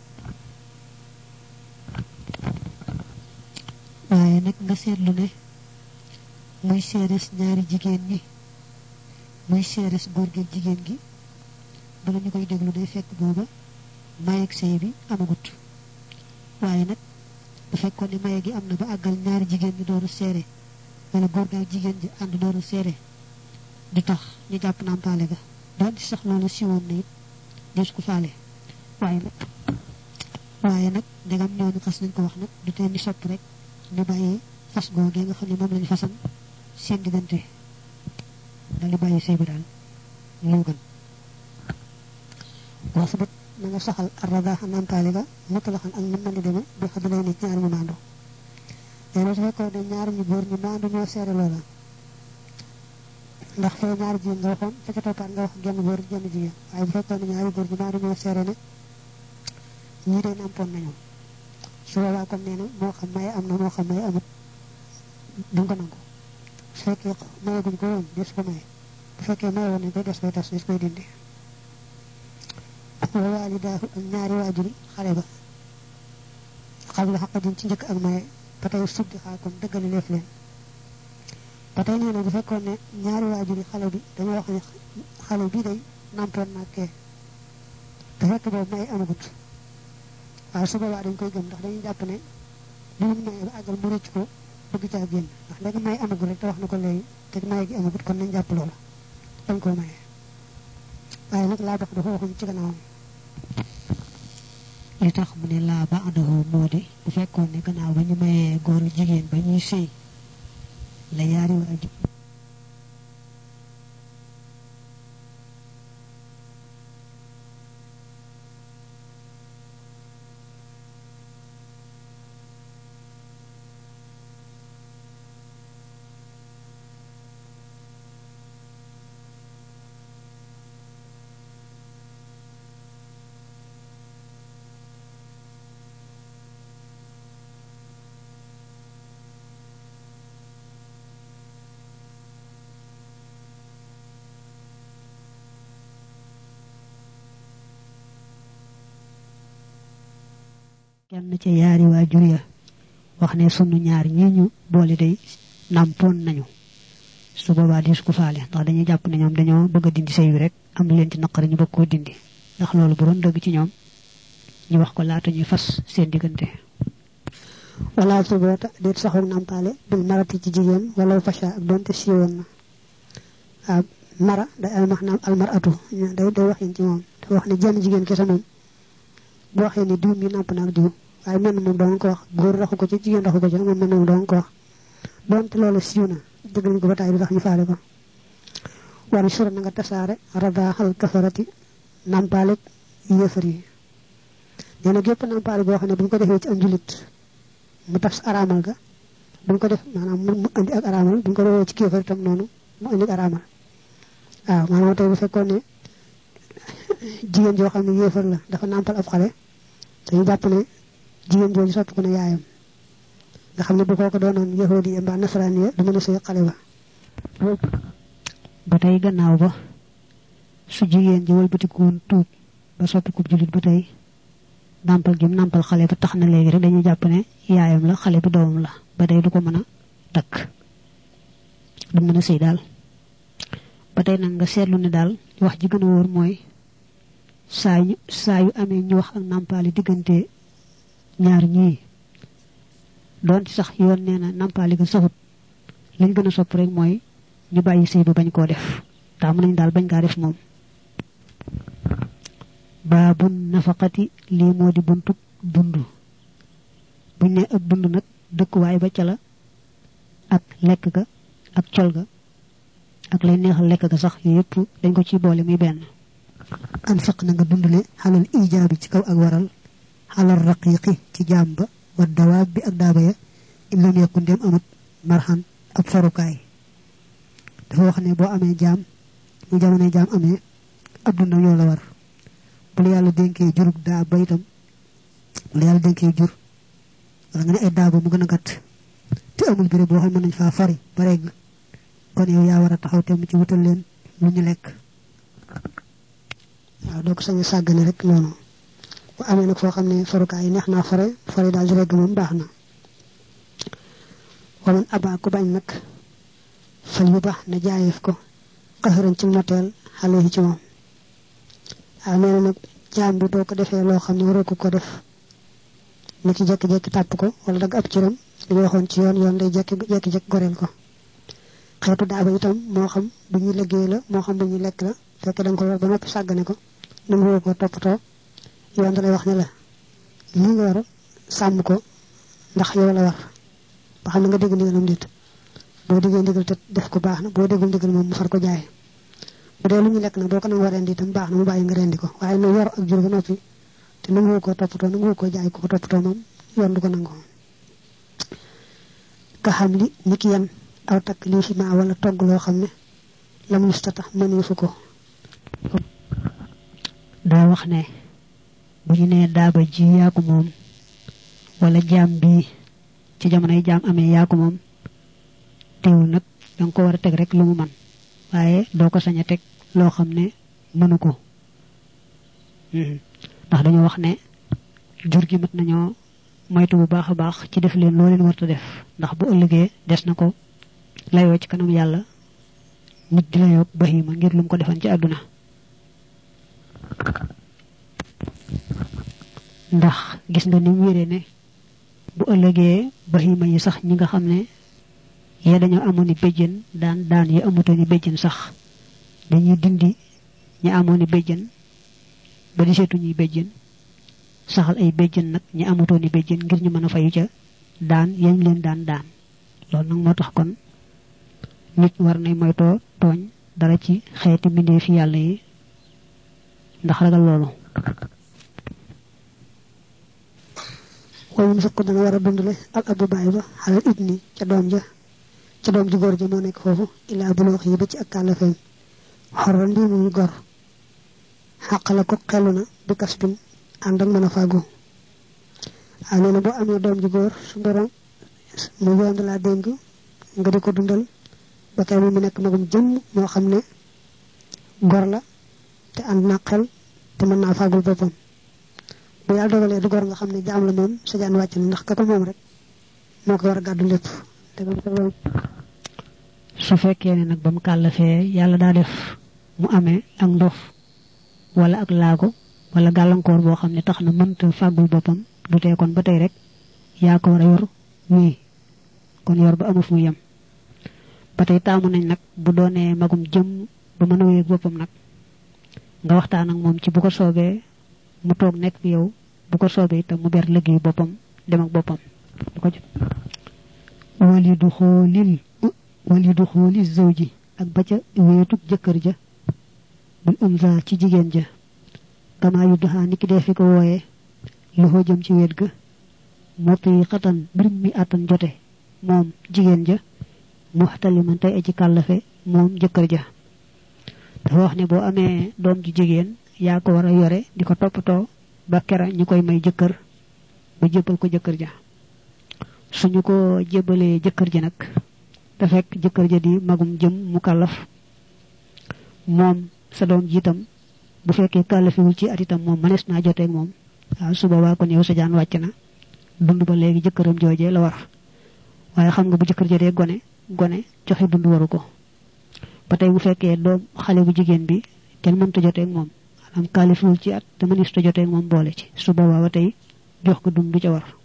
waaye nag nga seetlu ne muy seeres ñaari jigéen ñi muy seeres góor gi jigéen gi bala ñu koy déglu day fekk booba mayeg sëy bi amagut waaye nag bu fekkoon ne maye gi am na ba àggal ñaari jigéen ñi dooru seere wala góor gi ak jigéen ji ànd dooru seere du tax ñu jàpp nampaale ga doon ci sax loolu siwoon na it des ko faale waaye nag ndegam ñooñu xas nañ ko wax nag du tee ni sopp rek ñu bàyyi fas googee nga xam ne moom lañu fasan seen diggante dali bàyyi sëy bi daal moo gën wasbat na nga saxal arrada nampaale ga mutalaxan ak ñu mën di demee bi xadalay ni ñaar ñu maandu yéen su fekkoo ne ñaar ñu góor ñu maandu ñoo seere loola ndax fee ñaari jigéen nga waxoon fa ca toppaat nga wax genn góor genn jigéen waaye bu fekkoon ne ñaari góor ñu maandu ñoo seere ne ñii day nampoon nañu su boobaa comme nee na moo xam maye am na moo xam maye amut duñ ko nangu su fekkee maye guñ ko woon des ko maye bu fekkee maye woon nañ koy des koy tas des koy dindi wa walidaahu ak ñaari waajuri xale ba xam la xaqadin ci njëkk ak maye ba tey suddi xaakum dëggali leef leen ba tey nee na bu fekkoon ne ñaari waajuri xale bi dañoo wax ne xale bi day nampoon naa kee te fekk boobu maye amagut waaw su boobaa dañ koy gëm ndax dañuy jàpp ne bu mu maye ba àggal mu rëcc ko bëgg caa génn ndax léegi may amagul rek te wax na ko léegi te maye gi amagut kon nañ jàpp loolu dañ koo maye waaye nag laa bax dafa waxuñ ci gannaawam li tax mu ne laa ba adahu moo di bu fekkoon ne gannaaw ba ñu mayee góor jigéen ba ñuy sëy la yaari waajur kenn ci yaari waajur ya wax ne sunu ñaar ñi ñu boole day nampon nañu su boobaa dis ko faale ndax dañuy jàpp ne ñoom dañoo bëgg dindi sëy wi rek am leen ci naqari ñu bëgg koo dindi ndax loolu bu doon dëgg ci ñoom ñu wax ko laata ñuy fas seen diggante wala subata det saxu nampale bil marati ci jigéen wala fasha ak donte siiwoon na mara da al mahnam al maratu day waxin ci moom te wax ne jenn jigéen kessa moom bu waxee ni diw mi namp na ak diw waaye mel moom doon ko wax góor raxu ko ci jigéen raxu ko ci moom mel moom doon ko wax donte loolu siiw na dëggal ko ba tay bi tax ñu faale ko war sura na nga tasaare rada hal kafarati nampale yefari neena gépp nampale boo xam ne buñ ko defee ci am julit mu tas aramal ga buñ ko def maanaam mu andi ak aramal buñ ko defee ci kéefar tam noonu mu andi aramal waaw maanaam tey bu fekkoon ne jigéen joo xam ne yéefar la dafa nampal ab xale dañu jàpp ne jigéen jooju soppi ko na yaayam nga xam ne bu kooko doonoon yahudi mbaa nasaraan ya du mën a sëy xale ba tey gannaaw ba su jigéen ji wëlbatikuwoon tuub ba soppi ko julit ba tey nampal gi nampal xale ba tax na léegi rek dañuy jàpp ne yaayam la xale bi doomam la ba tey du ko mën a takk du mën a sëy daal ba tey nag nga seetlu ne daal wax ji gën a wóor mooy saa yu amee ñu wax ak nampali diggante ñaar ñii doon sax yoon nee na nampali ga saxut liñ gën a sopp rek mooy ñu bàyyi sëy ba bañ koo def taamu nañ daal bañ kaa def moom baabun nafaqati lii moo di buntu dund buñ ne ak dund nag dëkkuwaay ba ca la ak lekk ga ak col ga ak lay neexal lekk ga sax yépp dañ ko ci boole muy benn anfaq na nga dundule halal ijaabi ci kaw ak waral halal raqiqi ci jamba wa dawaab bi ak daaba ya illam yakun dem amut marhan ab farukaay dafa wax ne boo amee jaam mu jamono jaam amee ab dundam yow la war bu la yàlla dénkee jurug daa ba itam bu la yàlla dénkee jur wala nga ne ay daaba mu gën a gàtt te amul béré boo xam mën nañ faa fari ba regg kon yow yaa war a taxaw te mu ci wutal leen lu ñu lekk waaw doo ko sañ a sàggane rek noonu bu amee nag foo xam ne farukaay yi neex naa fare daal di regg moom baax na waman aba ku bañ nag fal yu baax na jaayeef ko xaxaran ci noteel xale yi ci moom waaw nee na nag jaam bi boo ko defee loo xam ne waroo ko def na ci jekki-jekki tàpp ko wala dagg ab ciram li waxoon ci yoon day jekki-jekki goreel ko xeetu daaba itam moo xam bu ñuy liggéey la moo xam bu ñuy lekk la fekk da nga ko war ba noppi sàggane ko nangu ko toppatoo yoon da lay wax ne la li nga war a sàmm ko ndax yow la war ba xam ne nga dégg ndigalam déet boo déggee ndigal te def ko baax na boo déggul ndigal moom mu far ko jaay bu dee lu ñu lekk nag boo ko nangoo rendi itam baax na mu bàyyi nga rendi ko waaye na yor ak jur ba noppi te nangu ko toppatoo nangu ko jaay ko toppatoo moom yoon du ko nangoo ka xam li ni ki yan aw takk lii fi maa wala togg loo xam ne lam yustata mëneefu ko daa wax ne bu ñu nee daaba ji yaa ko moom wala jaam bi ci jamonoy jaam amee yaa ko moom teewul nag danga ko war a teg rek lu mu man waaye doo ko sañ a teg loo xam ne mënu ko ndax dañoo wax ne jur gi mat nañoo moytu bu baax a baax ci def leen loo leen warta def ndax bu ëllëgee des na ko layoo ci kanam yàlla nit di layoo bahima ngir lu mu ko defan ci àdduna ndax gis nga ni mu wéree ne bu ëllëgee bahima yi sax ñi nga xam ne ya dañoo amoon ni béjjën daan yi amutoon ni béjjën sax dañuy dindi ñi amoon ni béjjën ba di seetu ñuy béjjën saxal ay béjjën nag ñi amutoon ni béjjën ngir ñu mën a fayu ca daan yañ leen daan loolu nag moo tax kon nit war nay moytoo tooñ dara ci xeeti mbindeefi yàlla yi ndax ragal loolu wayum sukk dana war a dundale al abu baay ba xalal ibni ca doom ji góor ja moo nekk foofu ilaa buloox yi ba ci ak kàllafeem xorran lii muy gor xàqala ko xelu na bi kas bin ànd ak mën a fàggu waaw nee na boo amee doom ji góor su borom mu yoon laa dénk nga di ko dundal ba kay mu nekk magum jëmm moo xam ne gor la te ànd na xel te mën naa fàggul boppam bu yàlla dogalee du gor nga xam ne jaam la moom sa jaan wàcc na ndax ka ko moom rek moo ko war a gàddu lépp su fekkee ne nag ba mu kàllafee yàlla daa def mu amee ak ndof wala ak laago wala gàllankoor boo xam ne tax na mënta fàggul boppam du tee kon ba tey rek yaa ko war a yor wii kon yor ba amu fu mu yem ba tey taamu nañ nag bu doonee magum jëm ba mën a wéeg boppam nag nga waxtaan ak moom ci bu ko soobee mu toog nekk yow bu ko soobee itam mu ber liggéey boppam dem ak boppam du ko jot wali du xooli zawji ak ba ca wéetug jëkkër ja bul umza ci jigéen ja kama yu duxaa ni ki dee fi ko wooyee loxoo jëm ci wéet ga mott yi xatan birim mi àttan jote moom jigéen ja muxtaliman tey aji kàllafe moom jëkkër ja dafa wax ne boo amee doom ju jigéen yaa ko war a yore di ko toppatoo ba kera ñu koy may jëkkër ba jébbal ko jëkkër ja suñu ko jébbalee jëkkër ja nag da fekk jëkkër ja di magum jëm mu kàllaf moom sa doom ji itam bu fekkee kàllafiwul ci at itam moom mënees naa joteeg moom waaw su boobaa kon yow sa jaan wàcc na dund ba léegi jëkkëram joojee la war waaye xam nga bu jëkkër ja dee gone joxe dund waru ko ba tey bu fekkee doom xale bu jigéen bi kenn mënta joteeg moom am kàllafiwul ci at te mënees ta joteeg moom boole ci su boobaa ba tey jox ko dund du ca war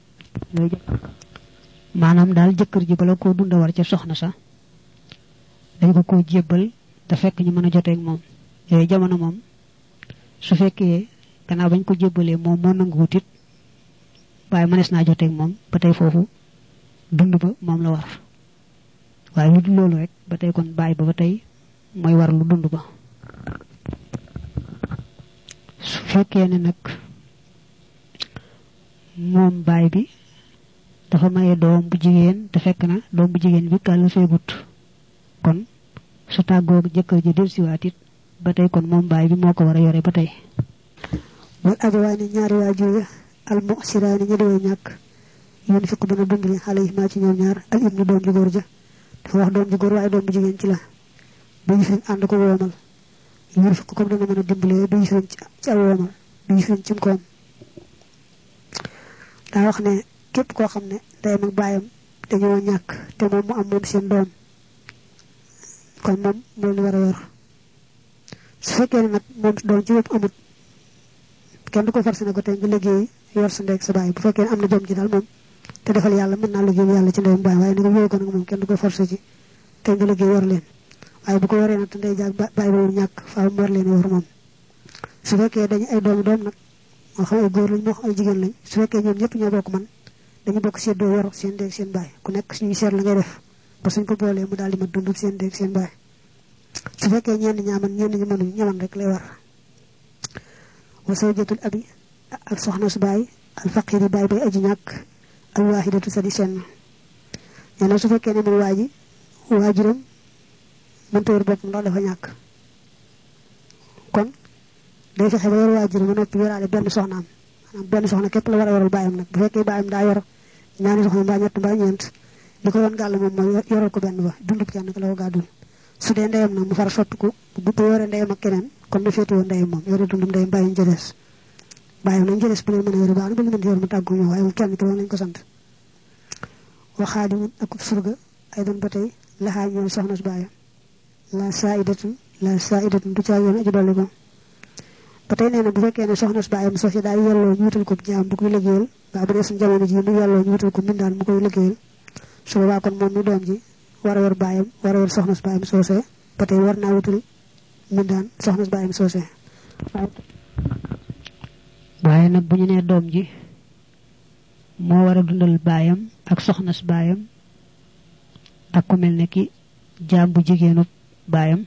maanaam daal jëkkër ji bala koo dunda war ca soxna sa dañ ko koo jébbal te fekk ñu mën a joteeg moom yooyu jamono moom su fekkee gannaaw bañ ko jébbalee moom moo nangu wutit waaye mënees naa joteeg moom ba tey foofu dund ba moom la war waaye lu dul loolu rek ba tey kon baay ba tey mooy war lu dund ba su fekkee ne nag moom baay bi dafa maye doom bu jigéen te fekk na doom bu jigéen bi kàll feegut kon su tàggoo jëkkër ji delsiwaat it ba tey kon moom baay bi moo ko war a yore ba tey wal abawaani ñaari waajur ya al mu'siraani ña dewee ñàkk yoon fiq dana dundali xale yi maa ci ñoom ñaar al ibnu doom ju góor ja dafa wax doom ju góor waaye doom bu jigéen ci la du yëfin ànd ko woomal yoon fiq comme dana mën a dimbalee du yëfin ci aw woomal du yëfin cim koom daa wax ne képp koo xam ne ndeyam ak baayam dañoo ñàkk te moom mu am moom seen doom kon moom moo li war a yor su fekkee ne nag moom doom ci bopp amut kenn du ko forcé ne ko tey nga liggéey yor sa ndey sa baay bu fekkee ne am na jom ji daal moom te defal yàlla mën naa liggéey yàlla ci ndeyam baay waaye ni nga yooyu ko nag moom kenn du ko forcé ci tey nga liggéey yor leen waaye bu ko yoree nag te ndey jaag baay boobu ñàkk faaw mu war leen yor moom su fekkee dañu ay doom nag moo xam ay góor lañ moo xam ay jigéen lañ su fekkee ñoom ñëpp ñoo bokk man dañu bokk seddoo yor seen ndey seen baay ku nekk suñu seet la ngay def ba suñ ko boolee mu daal di ma dund seen ndey seen baay su fekkee ñenn ñaaman ñenn ñi mënuñ ñaman rek lay war wa zawjatul abi ak soxna su baay al faqiri baay bay aji ñàkk al waahidatu sa di senn nee na su fekkee ne moom waajuram mënta yor boppam ndax dafa ñàkk kon day fexe ba yor waajuram ba noppi yoraale benn soxnaam maanaam benn soxna képp la war a yoral baayam nag bu fekkee baayam daa yor ñaari soxna mbaa ñett mbaa ñeent li ko yoon gàll moom mooy yoral ko benn ba dundub kenn ko la ko gàddul su dee ndeyam nag mu far sottiku bu yoree ndeyam ak keneen kon mu féetewoo ndeyam moom yore dundum ndeyam bàyyi jëlees bàyyi nañ jëlees bu leen mën a yore baax na bu leen mën a yor mu tàggu ñëw waaye moom kenn ki loolu lañ ko sant waxaadimun ak surga ay doon ba tey laxaa ñoom soxna su baayam la saa idatun du caa yoon aji dolli ko ba tey nee na bu fekkee ne soxna su baayam soo si daal yelloo ñu wutal ko jaam bu koy liggéeyal waa bu dee suñu jamono ji mu yelloo ñu wutal ko mbindaan mu koy liggéeyal su boobaa kon moom mi doom ji war a yor baayam war a yor soxna su baayam soosee ba tey war naa wutal mbindaan soxna su baayam soosee waaye nag bu ñu nee doom ji moo war a dundal baayam ak soxna su baayam ak ku mel ne ki jaam bu jigéenu baayam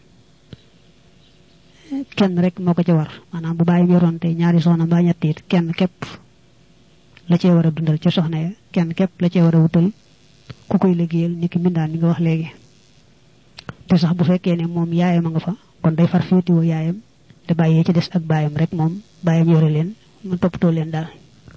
kenn rek moo ko ci war maanaam bu baayam yoroon tey ñaari soxna mbaa ñett it kenn képp la cee war a dundal ca soxna ya kenn képp la cee war a wutal ku koy liggéeyal ni ki mbindaan mi nga wax léegi te sax bu fekkee ne moom yaayam a nga fa kon day far féetiwoo yaayam te bàyyee ci des ak baayam rek moom baayam yore leen mu toppatoo leen daal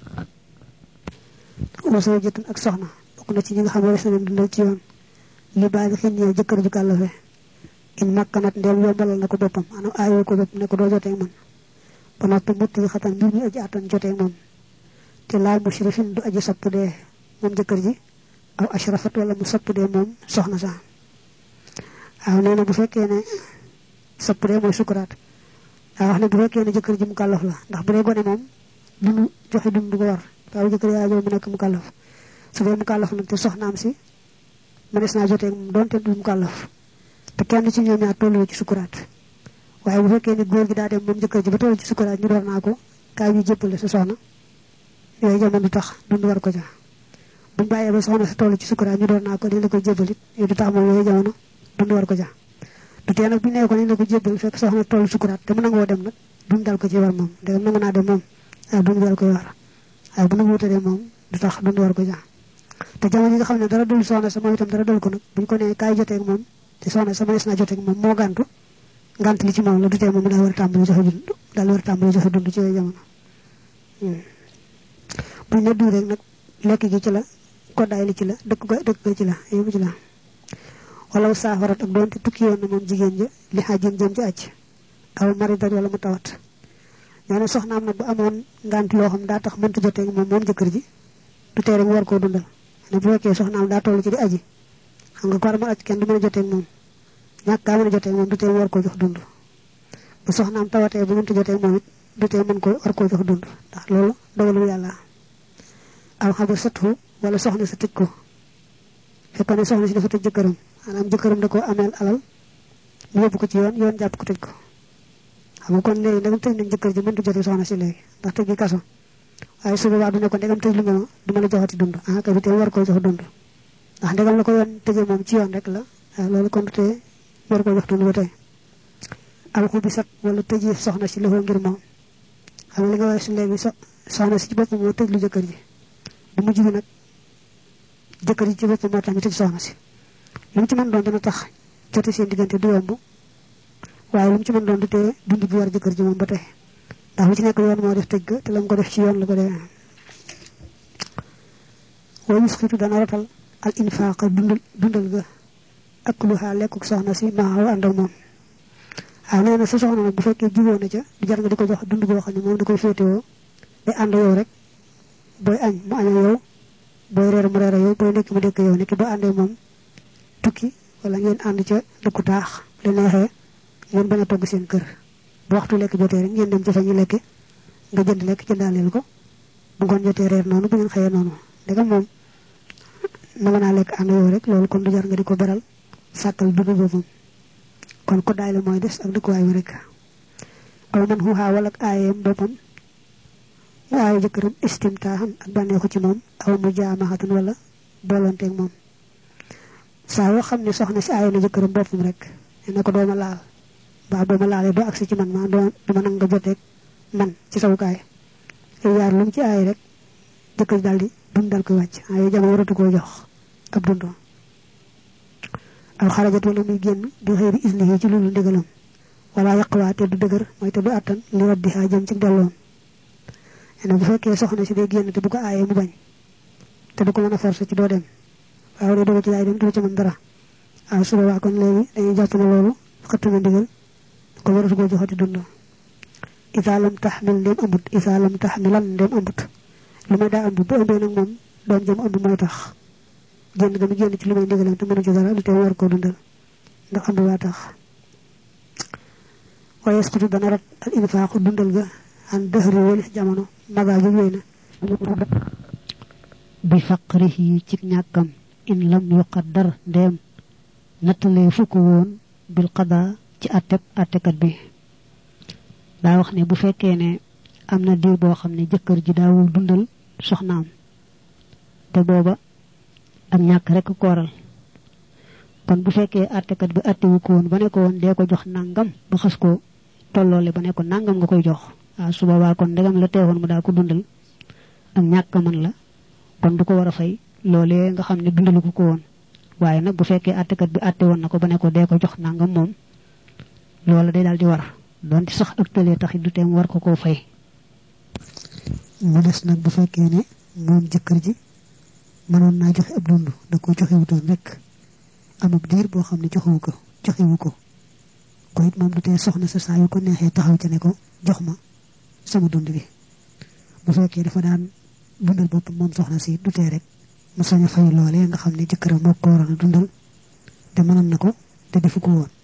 wasoo jëtun ak soxna bokk na ci ñi nga xam ne des na leen dundal ci yoon li bàyyi xin ñee jëkkër ju kàllafe in makkanat ndeel yombalal na ko boppam maanaam aayoo ko bopp ne ko doo jotee man ba noppi mutt yi xatan mbir mi aji attan jotee moom te laa mushrifin du aji sopp dee moom jëkkër ji aw ashrafat wala mu sopp dee moom soxna sax waaw nee na bu fekkee ne sopp dee mooy sukuraat daa wax ne bu fekkee ne jëkkër ji mu kàllaf la ndax bu dee gone moom dunu joxe dund du ko war waaw jëkkër yaa jow mu nekk mu kàllaf su dee mu kàllaf nag te soxnaam si mënees naa jotee moom doonte du mu kàllaf te kenn ci ñoom ñaar tollu ci sukuraat waaye bu fekkee ne góor gi daa dem moom jëkkër ji ba tollu ci sukuraat ñu door naa ko kaay ñu jébbale sa soxna yooyu jamono du tax dund war ko ja buñ bàyyee ba soxna sa tollu ci sukuraat ñu door naa ko dañ la koy jébbalit yooyu du tax moom yooyu jamono dund war ko ja du tee nag bu ñu nee ko nañ la ko jébbal fekk soxna tollu sukuraat te mu nangoo dem nag duñ dal ko ci war moom ndegam nangu naa dem moom waaye dund war koy war waaye bu nangu wutadee moom du tax dund war ko ja te jamono yi nga xam ne dara dul soxna sa moom itam dara dul ko nag buñ ko nee kaay jotee ak moom te soxna sa mënees naa jotee ak moom moo gàntu ngant li ci moom la du tee moom daal war a tàmbali joxe dund ci yooyu jamono buñ ne du rek nag lekk gi ci la koddaay li ci la dëkk ga ci la yëpp ci la wala saafarat ak doonte tukki yoon na moom jigéen ja li xaajin jëm ci àcc aw maridat wala mu tawat nee na soxnaam nag bu amoon ngant loo xam daa tax mënta jotee moom jëkkër ji du tee rek mu war koo dundal ne bu fekkee soxnaam daa toll ci di aji xam nga ko war ma aj kenn du mën a jotee moom ñàkk kaa mën a jotee moom du tee mu war koo jox dund bu soxnaam tawatee bu mënta jotee moom it du tee mën ko war koo jox dund ndax loolu dogalu yàlla aw xaba sëtu wala soxna sa tëj ko fekkoon ne soxna si dafa tëj jëkkëram maanaam jëkkëram da ko ameel alal mu yóbbu ko ci yoon jàpp ko tëj ko xam nga kon léegi ndegam tëj nañ jëkkër ji mëntu jotee soxna si léegi ndax tëj gi kaso waaye su boobaa du ne ko ndegam tëj lu nga ma du ma la joxati dund kay du tee war koo jox dund ndax ndegam la ko yoon tëjee moom ci yoon rek la loolu kon du tee war koo jox dund ba tey alxu bi sat wala tëjee soxna si loxo ngir moom xam nga li nga weesu léegi soxna si ci boppam moo tëj lu jëkkër ji bu mujj bi nag jëkkër ji ci boppam moo tax ñu tëj soxna si lu mu ci mën doon dana tax jote seen diggante du yomb waaye lu mu ci mën doon du tee dund bi war jëkkër ji moom ba tey ndax lu ci nekk yoon moo def tëj ga te la mu ko def ci yoon la ko defee wa yusxitu dana rotal al infaaqa dundal ga ak lu xaa lekkuk soxna si maaw ànd ak moom nee na sa soxna nag bu fekkee juboo na ca du jar nga di ko jox dund boo xam ne moom da koy féetewoo day ànd yow rek booy añ mu añ yow booy reer mu reer yow booy nekk mu dekk yow nekk boo àndee moom tukki wala ngeen ànd ca dëkku taax la neexee ngeen bañ a togg seen kër bu waxtu lekk jotee rek ngeen dem ci fa ñu lekke nga jënd lekk jëndaaleel ko bu ngoon jotee reer noonu bu ngeen xëyee noonu ndegam moom mën naa lekk ànd yow rek loolu kon du jar nga di ko beral sàkkal dund boobu kon ko daay la mooy des ak dëkkuwaay bi rek aw man xuuxaa wala ak aayeem boppam mu aaye jëkkëram istimtaaxan ak bànneexu ci moom aw mu jaamaxatan wala boolonteeg moom saa yoo xam ne soxna si aaye na jëkkëram boppam rek ne ko dooma laal baa dooma laalee doo agsi ci man ma duma nang nga joteeg man ci sawukaay yow yaar lu mu ci aaye rek jëkkër daal di dund dal koy wàcc yooyu jamono waratu koo jox ab dundoo aw xarajat wala muy génn di xëyri isnihi ci loolu ndigalam wala yaqwaa te du dëgër mooy te du attan li raddiha jëm ci delloom bu fekkee soxna si day génn te bu ko aayee mu bañ te du ko mën a forcer ci doo dem waaw dee doga ci yaay dem du ci mën dara waaw suba waa kon léegi dañuy jàpp ne loolu xëtt na ndigal ko waratu koo joxati dund isa lam taxmil ndem ëmbut isa lam taxmilan ndem ëmbut lu may daa ëmb bu ëmbee nag moom doom jëm ëmb mooy tax génn ga mu génn ci lu may ndigalam te mënu ci dara du tee war koo dundal ndax ëmb waa tax waaye eskutu dana rat al infaaxu dundal ga an dëxëri walis jamono magaa ju wéy na bi faqrihi ci ñàkkam in lam yuqaddar ndeem nattalee fukk woon bil qada ci attekat bi daa wax ne bu fekkee ne am na diir boo xam ne jëkkër ji daawul dundal soxnaam te booba ak ñàkk rek kooral kon bu fekkee attekat bi attewu ko woon ba ne ko woon dee ko jox nangam ba xas ko tolloole ba ne ko nangam nga koy jox waaw su boobaa kon ndegam la teewoon mu daa ko dundal ak ñàkk man la kon du ko war a fay loolee nga xam ne dundalu ko woon waaye nag bu fekkee attekat bi atte woon na ko ba ne ko dee ko jox nangam moom loola day daal di war donte sax ak tëlee taxit du teem war ko koo fay mu des nag bu fekkee ne moom jëkkër ji mënoon naa joxe ab dund da ko joxe wutoon rek amub diir boo xam ne joxewu ko ko it moom du tee soxna sa saa yu ko neexee taxaw ca ne ko jox ma sama dund bi bu fekkee dafa daan dundal boppam moom soxna si du tee rek mu sañ a fay loolee nga xam ne jëkkëram moo ko waroon a dundal te mënoon na ko te defu ko woon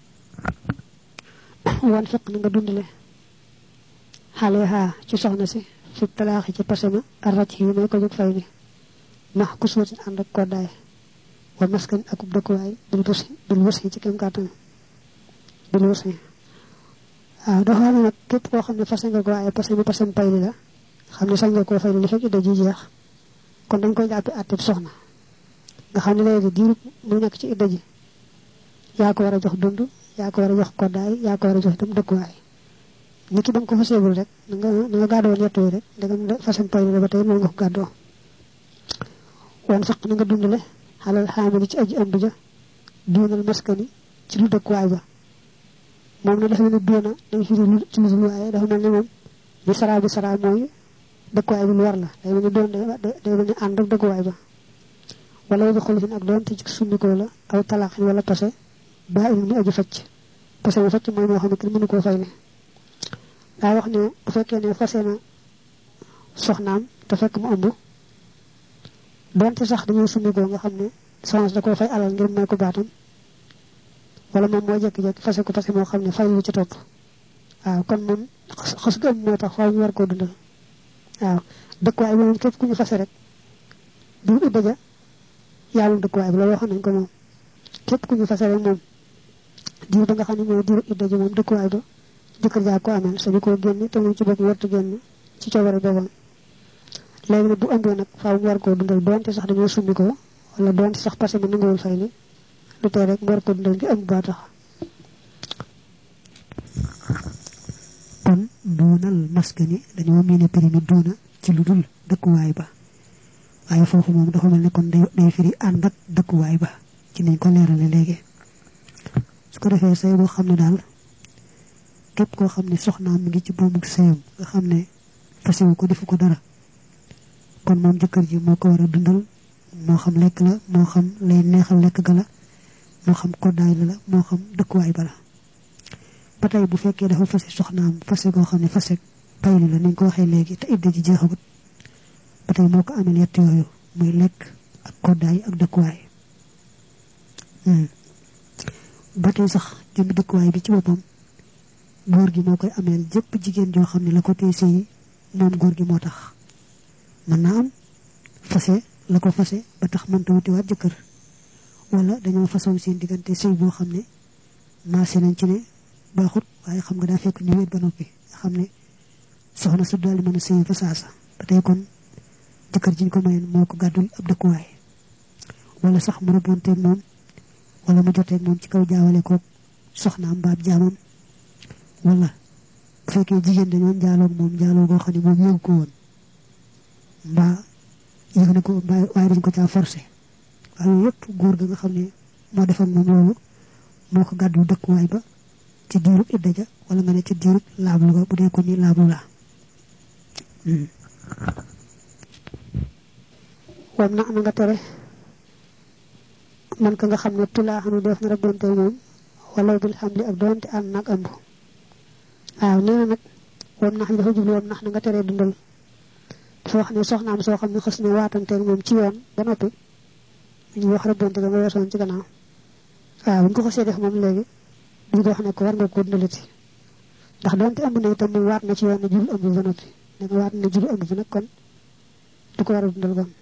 wan fekk na nga dundale xale ci soxna si fi talaaxi ci pasema arraj yi may ko jóg fay ni max ku suutin ànd ak koddaay wa maskan akub dëkkuwaay bil wasi ci kem kàttan bil wasi waaw dafa xam ne nag képp koo xam ne fase nga ko waaye pasem pay li la xam ne sañ nga koo fay li fekk idda ji jeex kon dañ koy jàppe àtteb soxna nga xam ne léegi diiru mu nekk ci idda ji yaa ko war a jox dund yaa ko war a jox koddaay yaa ko war a jox itam dëkkuwaay nit ki ba nga ko faseegul rek na nga gàddoo ñett yi rek ndegam fasam pay la ba tey moom nga ko gàddoo wan faq na nga dundale xalal xaamali ci aji ëmb ja duunal maskani ci lu dëkkuwaay ba moom na dafa mel ne duuna dañ fi ci lu dul waaye dafa mel ne moom li saraa bi saraa mooy dëkkuwaay bi lu war la day mel ne doon day mel ne ànd ak dëkkuwaay ba wala wabi xolifin ak doon te ci summikoo la aw talaaxin wala pase baa il mu aji facc pase mu facc mooy moo xam ne kenn mënu koo fay ne daa wax ne bu fekkee ne fase na soxnaam te fekk mu ëmb doonte sax dañoo summikoo nga xam ne soxna da koo fay alal ngir may ko baatam wala moom moo jekki-jekki fase ko pase moo xam ne fay lu ci topp waaw kon moom xas ga ëmb moo tax faaw ñu war koo dundal waaw dëkkuwaay bi moom képp ku ñu fase rek du idda ja yàlla dëkkuwaay bi loolu wax nañ ko moom képp ku ñu fase rek moom diir ba nga xam ne mooy diiru idda ji moom dëkkuwaay ba jëkkër jaa ko amel sañu koo génne te moom ci bopp wartu génn ci coobare boobam léegi nag bu ëmbee nag faaw mu war koo dundal doonte sax dañoo summi ko wala doonte sax parce que nanguwul fay li du tee rek mu war koo dundal ngi ëmb baa tax kon duunal maskani dañoo miine primi duuna ci lu dul dëkkuwaay ba waaye foofu moom dafa mel ne kon day firi ànd ak dëkkuwaay ba ci niñ ko leerale léegi su ko defee say boo xam ne daal képp koo xam ne soxnaam mi ngi ci buumug sëyam nga xam ne fasiwu ko defu ko dara kon moom jëkkër ji moo ko war a dundal moo xam lekk la moo xam lay neexal lekk ga la moo xam koddaay la moo xam dëkkuwaay ba la ba tey bu fekkee dafa fase soxnaam fase goo xam ne fase payli la niñ ko waxee léegi te idda ji jeexagut ba tey moo ko amee yett yooyu muy lekk ak koddaay ak dëkkuwaay ba tey sax jëmmi dëkkuwaay bi ci boppam góor gi moo koy ameel jëpp jigéen joo xam ne la ko tey sëy moom góor gi moo tax mën naa am fase la ko fase ba tax mënta wutiwaat jëkkër wala dañoo façon seen diggante sëy boo xam ne maase nañ ci ne baaxut waaye xam nga daa fekk ñu wéet ba noppi nga xam ne soxna su daal di mën a sëy fa saasa ba tey kon jëkkër jiñ ko mayoon moo ko gàddul ab dëkkuwaay wala sax mu rëbboonteeg moom wala mu joteeg moom ci kaw jaawale ko soxnaam baab jaamam wala bu fekkee jigéen dañoo njaaloog moom njaaloo goo xam ne moom yëgu ko woon mbaa yëg na ko waaye dañ ko caa forcé waaye yëpp góor ga nga xam ne moo defal moom loolu moo ko gàddul dëkkuwaay ba ci diirub idda ja wala nga ne ci diirub laablu ga bu dee ko ni laablu la wam na nga tere man ka nga xam ne tulaa xanu def na rabonte moom wala bil hamli ak doonte ànd nag ëmb waaw nee na nag wam nax ñi dafa jublu wam nax na nga tere dundal dafa wax ne soxnaam soo xam ne xës ne waatanteeg moom ci yoon ba noppi ñu wax rabonte ga nga weesoon ci gannaaw waaw bu ñu ko xasee def moom léegi duñ ko wax ne ko war nga ko dundalati ndax doonte ëmb na itam moom waat na ci yoon ne jul ëmb ba noppi ne nga waat na jul ëmb bi nag kon du ko war a dundal gam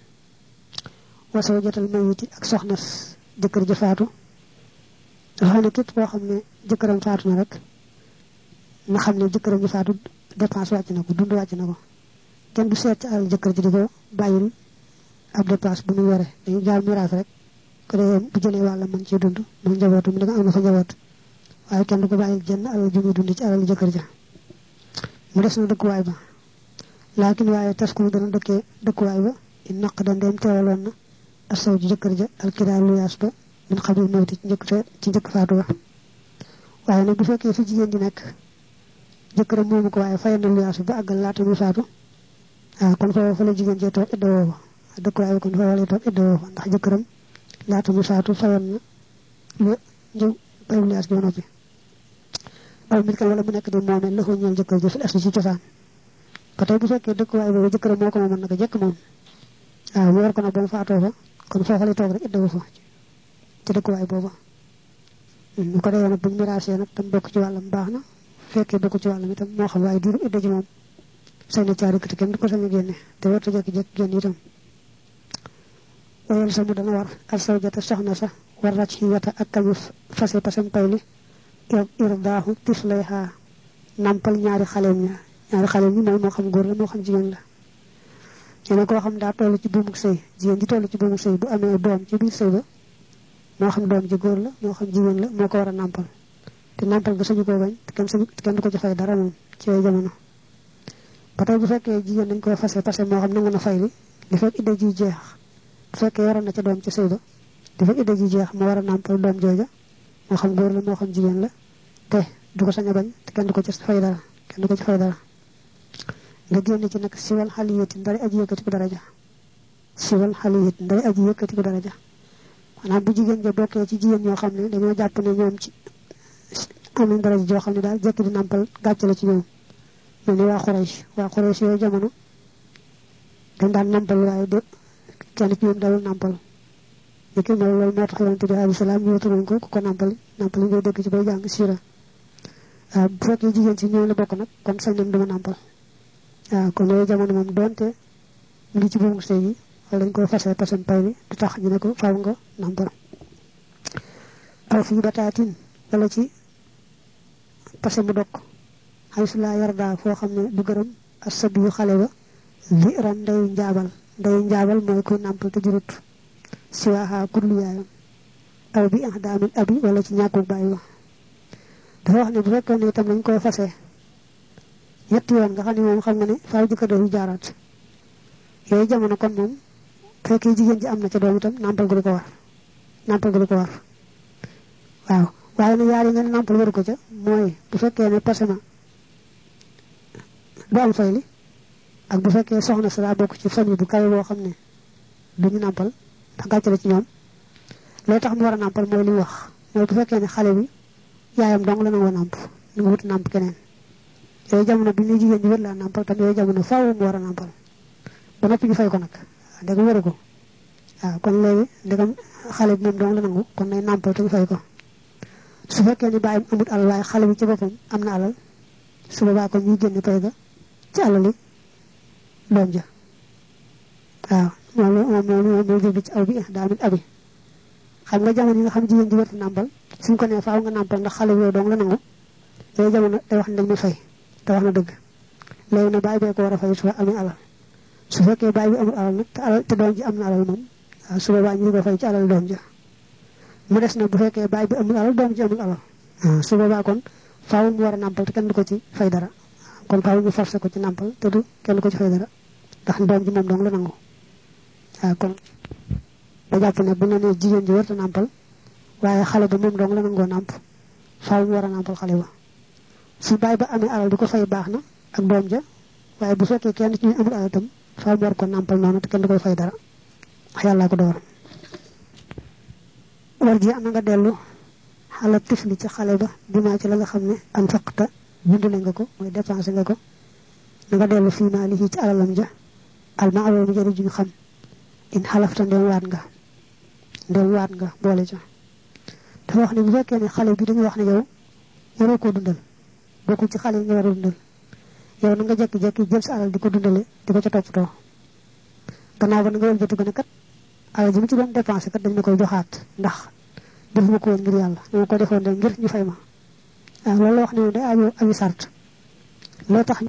wasoo jotal mayiti ak soxna jëkkër ja faatu dafa xam ne képp koo xam ne jëkkëram faatu na rek nga xam ne jëkkëram ji faatu dépense wàcc na ko dund wàcc na ko kenn du seet ci alal jëkkër ji di ko bàyyil ab dépense bu muy yore dañu jaar miraas rek ko dee bu jëlee wàlla mën ci dund moom njabootu mi da nga am na fa njaboot waaye kenn du ko bàyyil jenn alal ju muy dund ci alal jëkkër ja mu des na dëkkuwaay ba laakin waaye tas ku dana dëkkee dëkkuwaay ba i naq da ndeem teewaloon na asaw ji jëkkër ja alkiraay lu yaas ba min xabil mawti ci njëkk faatu ba waaye nag bu fekkee fi jigéen ji nekk jëkkëram moomu ko waaye fayal na lu yaas ba àggal laata muy faatu waaw kon foofu fa la jigéen jee toog idda woo dëkkuwaay bi kon foofu lay toog idda woo ndax jëkkëram laata muy faatu fayal na lu njëw payu lu yaas bi ba noppi aw mit kan wala mu nekk di moomee la ko ñeel jëkkër ji fi asli ci cosaan ba tey bu fekkee dëkkuwaay boobu jëkkëram moo ko moomoon naka jëkk moom waaw mu war ko nag ba mu faatoo fa kon foofu lay toog rek idda woo fa ci dëkkuwaay booba bu ko defee nag buñ miraasee nag tam bokk ci wàllam baax na fekkee bokk ci wàllam itam moo xam waaye diiru idda ji moom sañ na caari kati kenn du ko sañ a génne te warta jekki-jekki génn itam wayel sa mu dana war al sawjata soxna sa war ràcc ci wata ak kañu fase pasam payli irdaahu tiflayha nampal ñaari xaleem ñi mooy moo xam góor la moo xam jigéen la ñene koo xam daa toll ci buumug sëy jigéen ji toll ci buumug sëy bu amee doom ci biir sëy ba moo xam doom ji góor la moo xam jigéen la moo ko war a nàmpal te nàmpal ga sañu koo bañ te kenn du ko ci fay dara moom ci ay jamono ba tey bu fekkee jigéen dañ koy fase moo xam nangu na fay li fekk idda ji jeex bu fekkee yoroon na ca doom ci sëy ba li fekk idda ji jeex mu war a nàmpal doom jooja moo xam góor la moo xam jigéen la te du ko sañ a bañ te kenn du ko ci fay dara nga génn ci nag siwal xaliyati ndari aji yëkkati ko daraja siwal xaliyati ndari aji yëkkati ko daraja maanaam bu jigéen ja bokkee ci jigéen ñoo xam ne dañoo jàpp ne ñoom ci am nañ daraja joo xam ne daal jekki di nàmpal gàcce la ci ñoom mel ni waa Xuraysh yooyu jamono dañ daan nàmpal waaye de kenn ci ñoom dalul nàmpal léegi mooy loolu moo tax yonente bi alayhi salaam ñu turoon ko ku ko nàmpal yi ngay dégg ci bay jàng siira waaw bu fekkee jigéen ci ñooy la bokk nag kon sañ nañ duma nàmpal waaw kon yooyu jamono moom doonte mu ngi ci buumu sëy yi wala dañ koy fase pasam pay bi du tax ñu ne ko faaw nga nàmpal aw fii bataatin wala ci pase mu dokk xay su laa yardaa foo xam ne du gërëm ak sab yu xale ba li ran ndeyu njaabal mooy kuy nàmpal te jurut siwaaxaa kurlu yaayam aw bi daamil abi wala ci ñàkku bàyyi ba dafa wax ne bu fekkee ne itam dañ koy fase ñetti yoon nga xam ne moom xam nga ne faaw jëkkër dafa jaaraat yooyu jamono kon moom fekkee jigéen ji am na ca doom itam nampal gu ko war waaw waaye nag yaar yi nga nampal waru ko ca mooy bu fekkee ne passé na du am fay li ak bu fekkee soxna sa daa bokk ci famille bu kawe boo xam ne duñu nampal ndax gàcce la ci ñoom lay tax mu war a nampal mooy li wax mooy bu fekkee ne xale bi yaayam dong la nangoo namp ñu nga wut namp keneen yooyu jamono bi ñu jigéen ñi wër laa nampal tam yooyu jamono faaw mu war a nampal ba noppi ñu fay ko nag ndegam waru ko waaw kon léegi ndegam xale bi moom dong la nangu kon nay nampal te ñu fay ko su fekkee ni bàyyam amut alal waaye xale bi ci boppam am na alal su boobaa kon ñuy génne pay ga ci alali doom ja waaw moom jublu ci aw bi daa mit abi xam nga jamono yi nga xam jigéen ji wërta nàmpal suñ ko nee faaw nga nàmpal ndax xale bi yow dong la nangu yooyu jamono day wax ne dañ muy fay te wax na dëgg léegi na bàyyi bee ko war a fay su amee alal su fekkee bàyyi bi amul alal nag te doom ji am na alal moom waaw su boobaa ñu ko fay ci alal doom ja mu des nag bu fekkee bàyyi bi amul alal doom ji amul alal su boobaa kon faaw mu war a nàmpal te kenn du ko ci fay dara kon faaw ñu forcé ko ci nàmpal te du kenn du ko ci fay dara ndax doom ji moom dong la nangu waaw kon ba jàpp ne bu ne nee jigéen ji warta nàmpal waaye xale ba moom dong la nangoo nàmp faaw mu war a nàmpal xale ba su bàyyi ba amee alal du ko fay baax na ak doom ja waaye bu fekkee kenn ci ñu amul alal itam faaw mu war ko nàmpal noonu te kenn du koy fay dara yàllaa ko door war ji am na nga dellu xala tifli ci xale ba bimaa ci la nga xam ne am faqta bindule nga ko mooy dépensé nga ko na nga dellu fii maa lii ci alalam ja almaaloo mu jëri juñ xam in xalafta ndem waat nga boole ca dafa wax ne bu fekkee ne xale bi dañuy wax ne yow waroo koo dundal bokkul ci xale yi nga war a dundal yow na nga jekki-jekki jël sa alal di ko dundale di ko ca toppatoo gannaaw ba na nga wëlbati ko ne kat alal ji mu ci doon dépensé kat dañ ma koy joxaat ndax defuma ko woon ngir yàlla dama ko defoon de ngir ñu fay ma waaw loolu la wax ne day aajo ami sart loo tax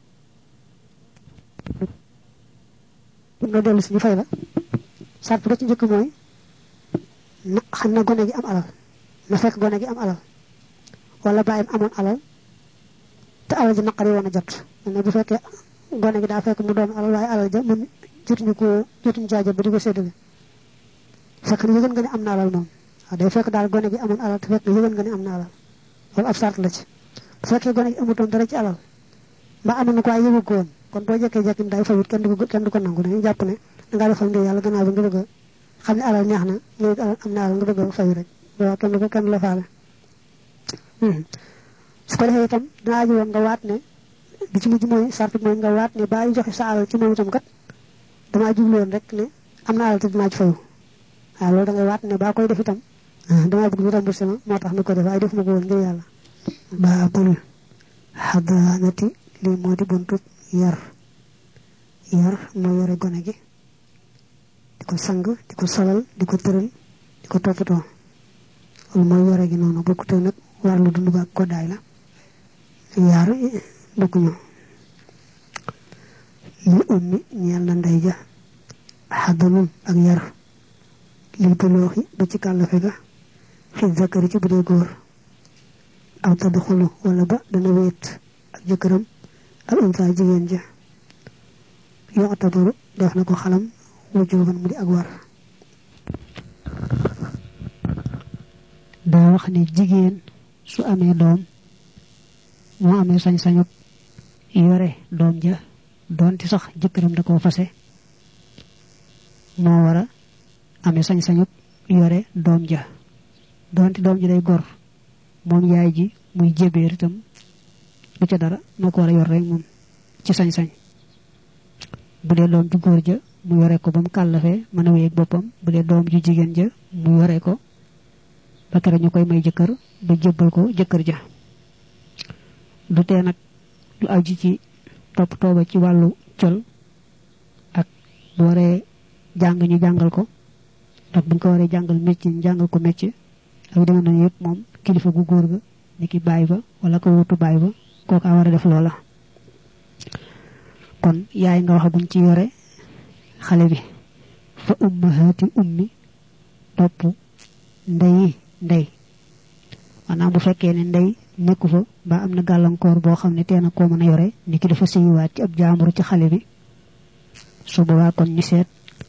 nga dellu si ñu fay la sart ba ci njëkk mooy na xam na gone gi am alal na fekk gone gi am alal wala bàyyam amoon alal te alal ji naqari woon a jot ne bu fekkee gone gi daa fekk mu doon alal waaye alal ja mun jotuñu jaajëf ba di ko séddale fekk na yëgën nga ne am na alal moom waaw day fekk daal gone gi amoon alal te fekk na yëgën nga ne am na alal loolu ab sart la ci bu fekkee gone gi amutoon dara ci alal mbaa amoon na ko waaye yëgu ko woon kon boo jekkee-jekki day fayut kenn du ko nangu dañuy jàpp ne dangaa defal ngir yàlla gannaaw bi nga bëgg a xam ne alal neex na léegi alal am na alal nga bëgg a fayu rek waaw kenn du la faale su ko defee itam dinaa ji woon nga waat ne bi ci mujj mooy sart mooy nga waat ne bàyyi joxe sa alal ci moom itam kat damaa jubloon rek ne am na alal te dinaa ci fayu waaw loolu da ngay waat ne baa koy def itam damaa bëgg ñu remboursé ma moo tax ma ko def waaye def ma ko woon ngir yàlla baabul xadaanati lii moo di buntu yar moo yore gone gi di ko sang di ko solal di ko tëral di ko toppatoo loolu mooy yore gi noonu bokkute nag war lu dund ba ak koddaay la yaar bokkuñu li ummi ñeel na ndey ja xadanun ak yar lil bulooxi ba ci kàllafe ga fi zakari ci bu dee góor aw tadxulu wala ba dana wéet ak jëkkëram al unsa jigéen ja yoo tabaru def na ko xalam wujuban mu di ak war daa wax ne jigéen su amee doom moo amee sañ-sañu yore doom ja doonte sax jëkkëram da koo fase moo war a amee sañ-sañu yore doom ja doonte doom ji day gor moom yaay ji muy jébéer itam bu ca dara moo ko war a yor rek moom ci sañ-sañ bu dee doom ju góor ja mu yore ko ba mu kàllafee mën a wéy ak boppam bu dee doom ju jigéen ja mu yore ko ba kere ñu koy may jëkkër ba jébbal ko jëkkër ja du tee nag lu aju ci toppatoo ba ci wàllu col ak bu waree jàng ñu jàngal ko ak buñ ko waree jàngal métier ñu jàngal ko métier ak deme nañu yëpp moom kilifa gu góor ga ni ki baay ba wala ko wutu baay ba kooka war a def loola kon yaay nga waxaguñ ci yore xale bi fa ummahaati ummi topp ndey maanaam bu fekkee ne ndey nekku fa ba am na gàllankoor boo xam ne teena koo mën a yore ni ki dafa siyiwaat ci ab jaambur ci xale bi su boobaa kon ñu seet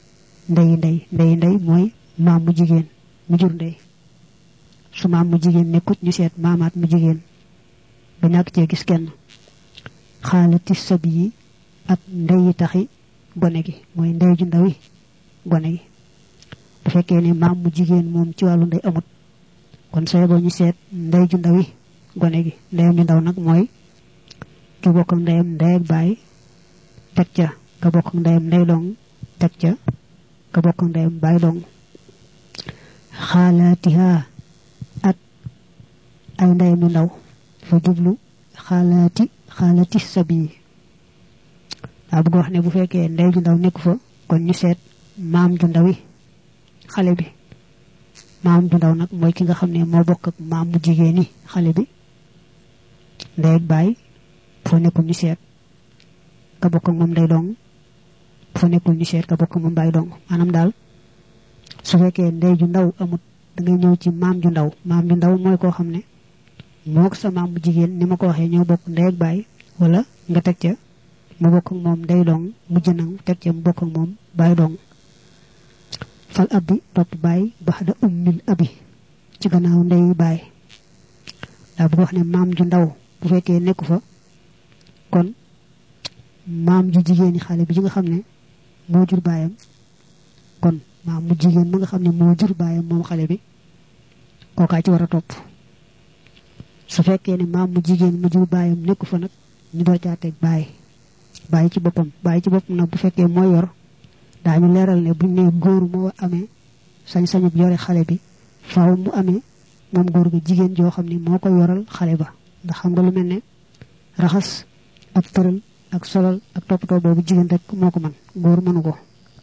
ndey mooy maam mu jigéen mu jur ndey su maam mu jigéen nekkut ñu seet maamaat mu jigéen ba ñàkk cee gis kenn xaalati sab yi ak ndeyi taxi gone gi mooy ndey ju ndawi gone gi bu fekkee ne maam mu jigéen moom ci wàllu ndey amut kon sooy boo ñu seet ndey ju ndawi gone gi ndeyam ju ndaw nag mooy ki bokk ak ndeyam ndey ak baay teg ca ka bokk ak ndeyam ndey dong teg ca ka bokk ak ndeyam baay dong xaalaatiha ak ay ndeyam yu ndaw fa jublu xaalati sabi daa bëgg wax ne bu fekkee ndey ju ndaw nekku fa kon ñu seet maam ju ndawi xale bi maam ju ndaw nag mooy ki nga xam ne moo bokk ak maam mu jigéeni xale bi ndey ak baay foo nekkul ñu seet ka bokk ak moom ndey dong foo nekkul ñu seet ka bokk ak moom baay dong maanaam daal su fekkee ndey ju ndaw amut da ngay ñëw ci maam ju ndaw mooy koo xam ne moo ko sa maam bu jigéen ni ma ko waxee ñoo bokk ndey ak baay wala nga teg ca mu bokk ak moom ndey dong mujj nag teg ca mu bokk ak moom baay dong fal abi topp baay baxda ummil abi ci gannaaw ndey baay daa bëgg wax ne maam ju ndaw bu fekkee nekku fa kon maam ju jigéeni xale bi ji nga xam ne moo jur baayam kon maam mu jigéen ma nga xam ne moo jur baayam moom xale bi kookaa ci war a topp su fekkee ne maam mu jigéen mu jur baayam nekku fa nag ñu door caa teg baay ci boppam nag bu fekkee moo yor daañu leeral ne buñ ne góor moo amee sañ-sañub yore xale bi faaw mu amee moom góor ga jigéen joo xam ne moo ko yoral xale ba ndax xam nga lu mel ne raxas ak tëral ak solal ak toppatoo boobu jigéen rek moo ko man góor mënu ko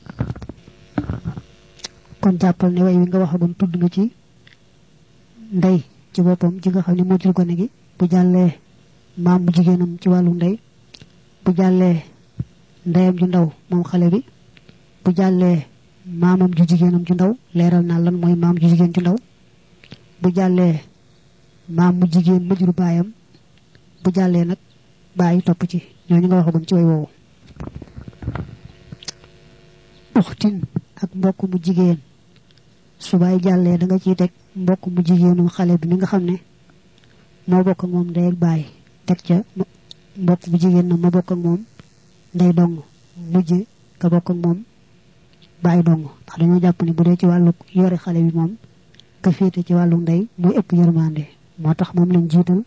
kon jàppal ne way wi nga waxagoon tudd nga ci ndey ci boppam ji nga xam ne moo jur gone gi bu jàllee maam bu jigéenam ci wàllu ndey bu jàllee ndeyam ju ndaw moom xale bi bu jàllee maamam ju jigéenam ju ndaw leeral naa lan mooy maam ju jigéen ju ndaw bu jàllee maam mu jigéen ma jur baayam bu jàllee nag baay topp ci ñooñu nga waxagoon ci way woowu uxtin ak mbokk mu jigéen su baay jàllee da nga ciy teg mbokk mu jigéenu xale bi mi nga xam ne moo bokk ak moom ndey ak baay teg ca mbokk mu jigéen na ma bokk ak moom ndey dong mujj ka bokk ak moom baay dong ndax dañoo jàpp ne bu dee ci wàllu yore xale bi moom ka féete ci wàllu ndey muy ëpp yërmande moo tax moom lañ jiital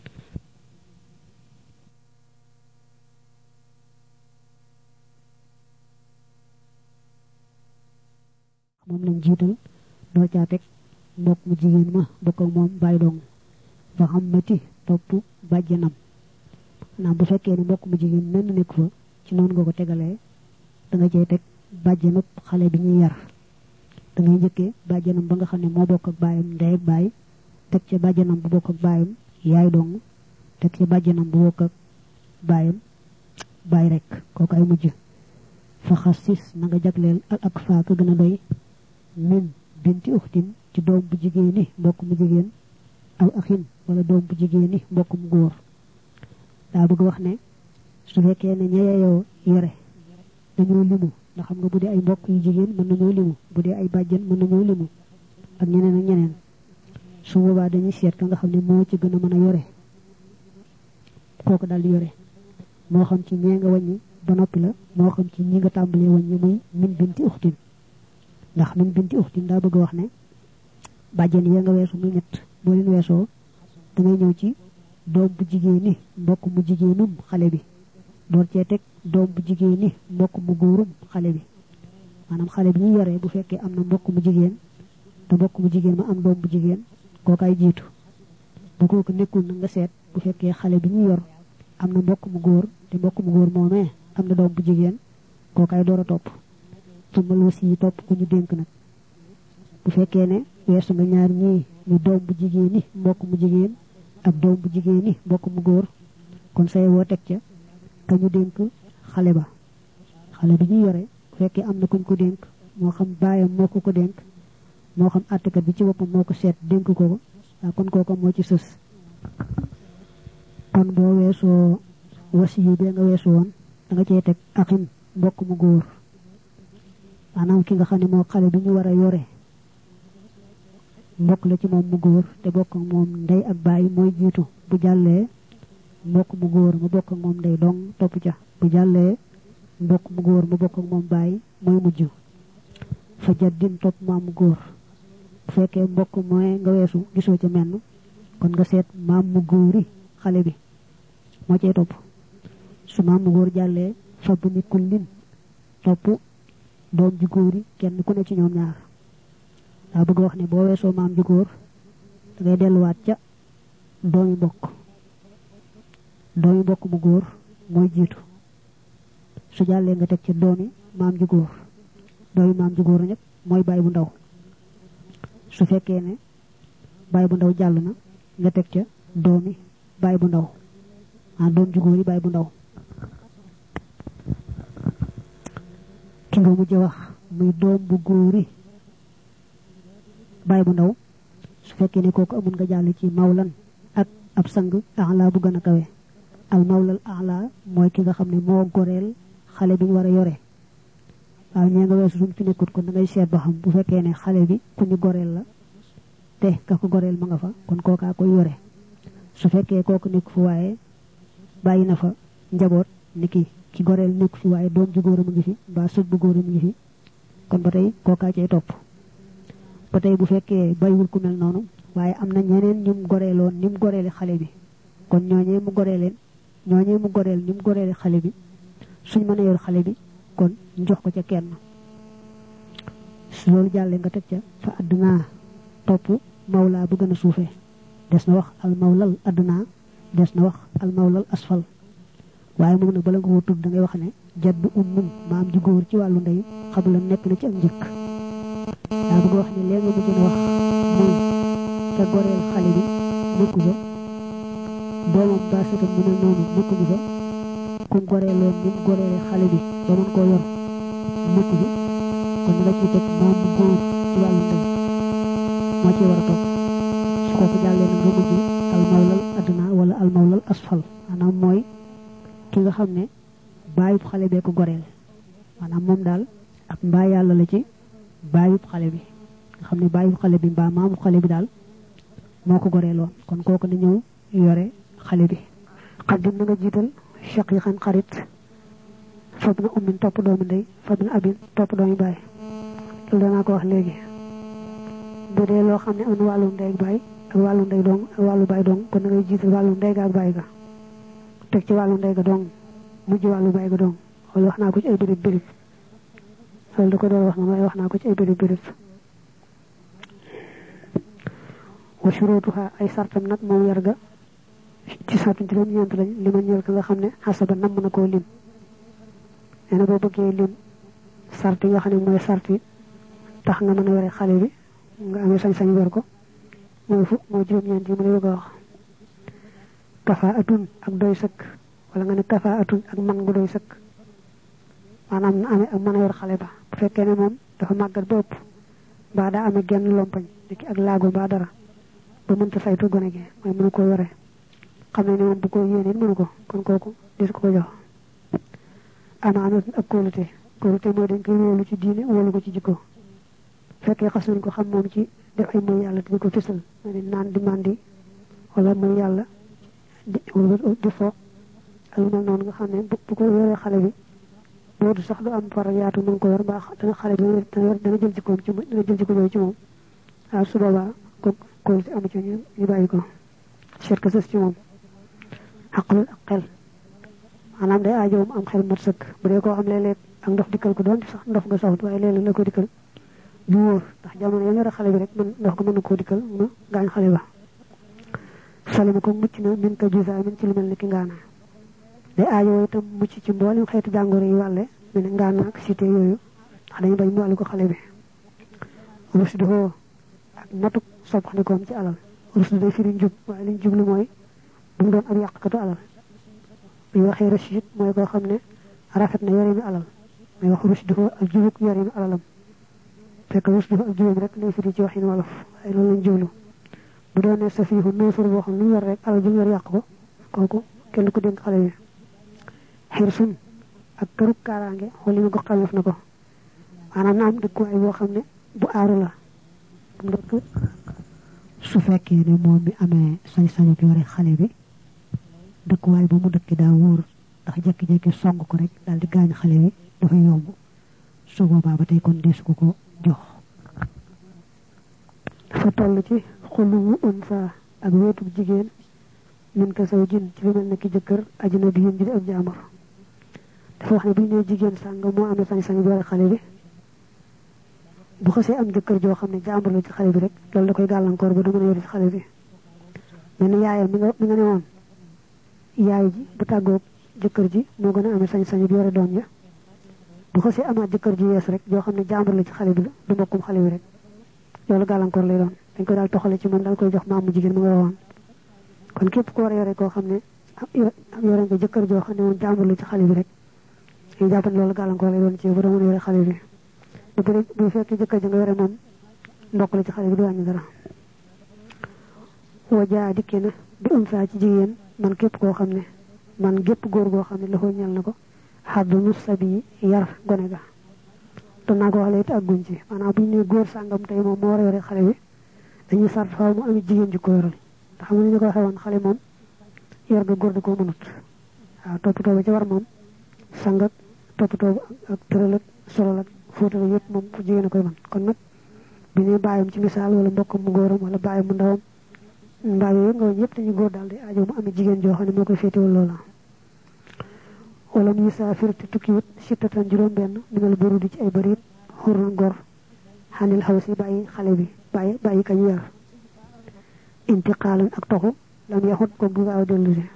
doo caa teg mbokk mu jigéen ma bokk ak moom baay dong fa xam mati topp bàjjanam naam bu fekkee ne mbokk mu jigéen menn nekk fa ci noonu nga ko tegalee da nga cee teg bàjjanub xale bi ñuy yar da ngay njëkkee bàjjanam ba nga xam ne moo bokk ak baayam ndey ak baay teg ca bàjjanam bu bokk ak baayam yaay dong teg ca bàjjanam bu bokk ak baayam baay rek kooku ay mujj fa xasis na nga jagleel ak faa ka gën a doy min binti uxtin ci doom bu jigéeni mbokk mu jigéen aw axin wala doom bu jigéeni mbokk mu góor daa bëgg wax ne su fekkee ne ñeyeyoo yore dañoo limu ndax xam nga bu dee ay mbokk yu jigéen mën nañoo limu bu dee ay bàjjen mën nañoo limu ak ñeneen su boobaa dañuy seet ka nga xam ne moo ci gën a mën a yore kooku daal di yore moo xam ci ñee nga wàññi ba noppi la moo xam ci ñi nga tàmbalee wàññi muy min binti uxtin ndax min binti uxtin daa bëgg wax ne bàjjen ya nga weesu muy ñett boo leen weesoo da ngay ñëw ci doom bu jigéeni mbokk mu jigéenum xale bi door cee teg doom bu jigéeni mbokk mu góorum xale bi maanaam xale bi ñu yoree bu fekkee am na mbokk mu jigéen te mbokk mu jigéen ma am doom bu jigéen kookaay jiitu bu kooku nekkul na nga seet bu fekkee xale bi ñu yor am na mbokk mu góor te mbokk mu góor moomee am na doom bu jigéen kookaay door a topp tumal wasi yi topp ku ñu dénk nag bu fekkee ne weesu nga ñaar ñii ñu doom bu jigéeni mbokk mu jigéen ak doom bu jigéeni mbokk mu góor kon say woo teg ca ka ñu dénk xale ba xale bi ñu yore bu fekkee am na kuñ ko dénk moo xam baayam moo ko dénk moo xam àttekat bi ci boppam moo ko seet dénk ko waaw kon kooku moo ci sës kon boo weesoo wasi yi bee nga weesu woon da nga cee teg axin mbokk mu góor maanaam ki nga xam ne moo xale bi ñu war a yore mbokk la ci moom mu góor te bokk ak moom ndey ak baay mooy jiitu bu jàllee mbokk mu góor mu bokk ak moom ndey dong topp ca bu jàllee mbokk mu góor mu bokk ak moom baay mooy mujj fa jaddin topp maam mu góor bu fekkee mbokk mooy nga weesu gisoo ca menn kon nga seet maam mu góori xale bi moo cay topp su maam mu góor jàllee fa bu ni kullin topp doom ju góori kenn ku ne ci ñoom ñaar daa bëgg wax ne boo weesoo maam ju góor da ngay delluwaat ca doomi mbokk mu góor mooy jiitu su jàllee nga teg ca doomi maam ju góor nag mooy baay bu ndaw su fekkee ne baay bu ndaw jàll na nga teg ca doomi baay bu ndaw doom ju góor yi baay bu ndaw ki nga mujj wax muy doom bu góori baay bu ndaw su fekkee ne kooku amul nga jàll ci mawlan ak ab sang ala bu gën a kawe al mawlal ala mooy ki nga xam ne moo goreel xale bi ñu war a yore waaw ñee nga weesu suñ fi nekkut kon da ngay seet ba xam bu fekkee ne xale bi ku ñu goreel la te ka ko goreel ma nga fa kon kookaa koy yore su fekkee kooku nekk fu waaye bàyyi na fa njaboot ni ki goreel nekk fi waaye doom ju góor a mu ngi fi mbaa sët bu góor a mu ngi fi kon ba tey kookaa cay topp ba tey bu fekkee bàyyiwul ku mel noonu waaye am na ñeneen ñu mu goreeloon ni mu goreele xale bi kon ñooñee mu goreel ni mu goreele xale bi suñ mën a yor xale bi kon ñu jox ko ca kenn su loolu jàllee nga teg ca fa àdduna topp mawla bu gën a suufee des na wax al mawlal àdduna des na wax al mawlal asfal waaye moom nag bala nga ko tudd da ngay wax ne jadd ummum maam ju góor ci wàllu ndey xam la nekk na ci ak njëkk daa bëgg wax ne léegi nga mujj na wax muy te goreel xale bi nekku fa doomam ba sëtam mu ne noonu nekkuñu fa kum goreeloon ni mu goreele xale bi ba mën koo yor nekku fi kon nga ciy teg maam bu góor ci wàllu ndey moo ci war a topp su kooku jàllee nag nga mujj al mawlal adduna wala al mawlal asfal maanaam mooy ki nga xam ne bàyyub xale bee ko goreel maanaam moom daal ab mbaa yàlla la ci bàyyub xale bi nga xam ne bàyyub xale bi mbaa maamu xale bi daal moo ko goreeloon kon kooku na ñëw yore xale bi xaddim na nga jiital shaqiqan xarit fab na ummin topp doomi ndey fab na abin topp doomi baay loolu danaa ko wax léegi bu dee loo xam ne am na wàllu ndey ak baay ak wàllu ndey dong ak wàllu baay dong kon na ngay jiital wàllu ndey ga ak baay ga teg ci wàllu ndey ga dong mujj wàllu baay ga dong loolu wax naa ko ci ay bérib loolu da ko doon wax na waaye wax naa ko ci ay bérib wa shurutuha ay sartam nag moom yar ga ci sartu juróom-ñeent lañ li ma ñeel ka nga xam ne xasaba namm na koo lim nee na boo bëggee lim sart yi nga xam ne mooy sart yi tax nga mën a yore xale bi nga amee sañ-sañ yor ko mooy juróom-ñeent yi mu ne bëgg a wax kafa atun ak doy sëkk wala nga ne kafa atun ak man gu doy sëkk maanaam na amee ak mën a yor xale ba bu fekkee ne moom dafa màggat ba ëpp mbaa daa amee genn lompañ niki ak laago mbaa dara ba mënta saytu gone gi mooy mënu ko yore xam ne moom bu ko yéene mënu ko kon kooku dis ko jox amaanat ak kóolute mooy dañ koy wóolu ci diine wóolu ko ci jikko fekkee xas nañ ko xam moom ci def ay mooy yàlla te di ko fisal di naan di mandi wala mooy yàlla di fo ak lu mel noonu nga xam ne bu ko yoree xale bi boodu sax du am fara yaatu mën ko yor mbaa dana xale bi dana jël jikkoom ci dana jël jikko yooyu ci moom waaw su boobaa ko kóolute amu ci ñu bàyyi ko seet ko sës ci moom xaqlul ak xel maanaam day aajoom am xel mat sëkk bu dee koo xam léeg-léeg ak ndox dikkal ko doon sax ndox nga saxut waaye léeg-léeg la ko dikkal du wóor ndax jamono ya yore xale bi rek man ndox ko mën na koo dikkal mu gaañ xale ba salima ko mucc na min ko jusa min ci lu mel ni ki ngaana day aajoo itam mucc ci mboolem xeetu jàngoro yi wàlle mu ne ngaana ak cité yooyu ndax dañu bañ mu wàllu ko xale bi rusduhoo ak matuk soppaxndikoom ci alal rusdu day firi njub waaye liñ jublu mooy bu mu doon ab yàqkatu alal bu ñu waxee rachid mooy koo xam ne rafet na yorinu alal may wax rusduhoo ak jubuk yorinu alalam fekk rusduhoo ak jubam rek lay firi ci waxin wolof waaye loolu lañ jublu bu doon ne safiihu nuusur boo xam lu mu yor rek alal ju mu yor yàq ko kooku kenn ko dénk xale bi xirsun ak kërug kaaraange xool li ma ko xameef na ko maanaam na am dëkkuwaay boo xam ne bu aaru la ndëkk su fekkee ne moom mi amee sañ-sañu bi yore xale bi dëkkuwaay ba mu dëkki daa wóor ndax jekki-jekki song ko rek daal di gaañ xale bi dafa yomb su boobaa ba tey kon deesu ko jox dafa toll ci xulu unsa ak weetu jigéen min ko saw jin ci lu mel ne ki jëkkër ajina bi yéen ji ab jaamar dafa wax ne bu ñu nee jigéen sàngam moo amee sañ-sañ bi yore xale bi bu xasee am jëkkër joo xam ne jaamar la ci xale bi rek loolu da koy gàllankoor ba du mën a yore ci xale bi mel ni yaayam mi nga ne woon yaay ji bu tàggoog jëkkër ji moo gën a amee sañ-sañ bi yore doom ja bu xasee amaat jëkkër ji yees rek joo xam ne jaamar la ci xale bi la du mbokkum xale bi rek loolu gàllankoor lay doon dañ koy daal toxale ci moom daal koy jox maamu jigéen mu nga waxoon kon képp ku war a yore koo xam ne yore nga jëkkër joo xam ne moom jaamar la ci xale bi rek ñu jàpp ne loolu gàllankoor lay doon ci ba doo mën a yore xale bi bu fekkee jëkkër ji nga yore moom ndokk la ci xale bi du wàññi dara wajaa dikkee na bi unsa ci jigéen man képp koo xam ne man gépp góor goo xam ne loxo ñal na ko xaddu sabi yar gone ga doon naa ko wax léegi te àgguñ ci maanaam bu ñu nee góor sàngam tey moom moo war a yore xale bi dañuy sart faaw mu am jigéen ju ko yoral te xam nga ni ñu ko waxee woon xale moom yor ga góor da koo mënut waaw toppatoo ba ci war moom sang ak toppatoo ak tëral ak solal ak fóotal yëpp moom fu jigéen a koy mën kon nag bi ñuy bàyyam ci misaal wala mbokkam mu góoram wala bàyyam mu ndawam mbaa yooyu nga woon yëpp dañuy góor daal di aajo mu amee jigéen joo xam ne moo koy féetewal loola wala mu saafir te tukkiwut sittatan juróom benn minal burudi ci ay bërit xurun gor xanil xaw si bàyyi xale bi bàyyi kañu yar intiqaalan ak toxu lam yaxut ko bu gaaw dellu si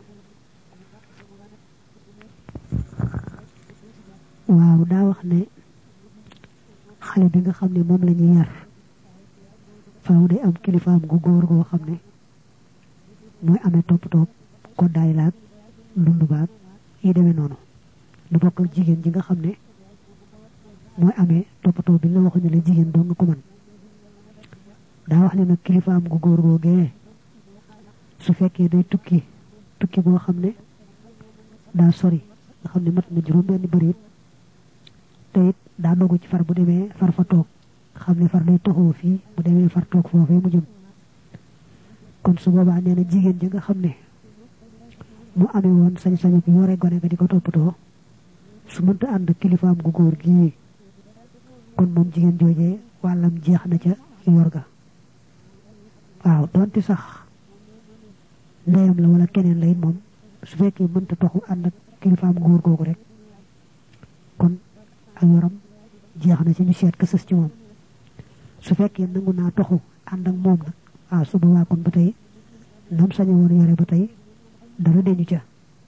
waaw daa wax ne xale bi nga xam ne moom la ñuy yar faaw day am kilifaam gu góor goo xam ne mooy amee topp ko daay laag dund baag yi demee noonu lu bokk ak jigéen ji nga xam ne mooy amee toppatoo bi la waxuñu la jigéen doo nga ko mën daa wax ne nag kilifaam gu góor googee su fekkee day tukki boo xam ne daa sori nga xam ne mat na juróom benn bërit te it daa dogu ci far bu demee far fa toog xam ne far day toxoo fii bu demee far toog foofee mu jëm kon su boobaa nee na jigéen ji nga xam ne mu amee woon sañ-sañu bi yore gone ga di ko toppatoo su mënta ànd kilifaam gu góor gi kon moom jigéen joojee wàllam jeex na ca yor ga waaw donte sax ndeyam la wala keneen la it moom su fekkee mënta toxu ànd ak kilifaam góor googu rek kon ak yoram jeex na ci ñu seet ka sës ci moom su fekkee nangu naa toxu ànd ak moom nag waaw su boobaa kon ba tey nam sañu woon yore ba tey dara deñu ca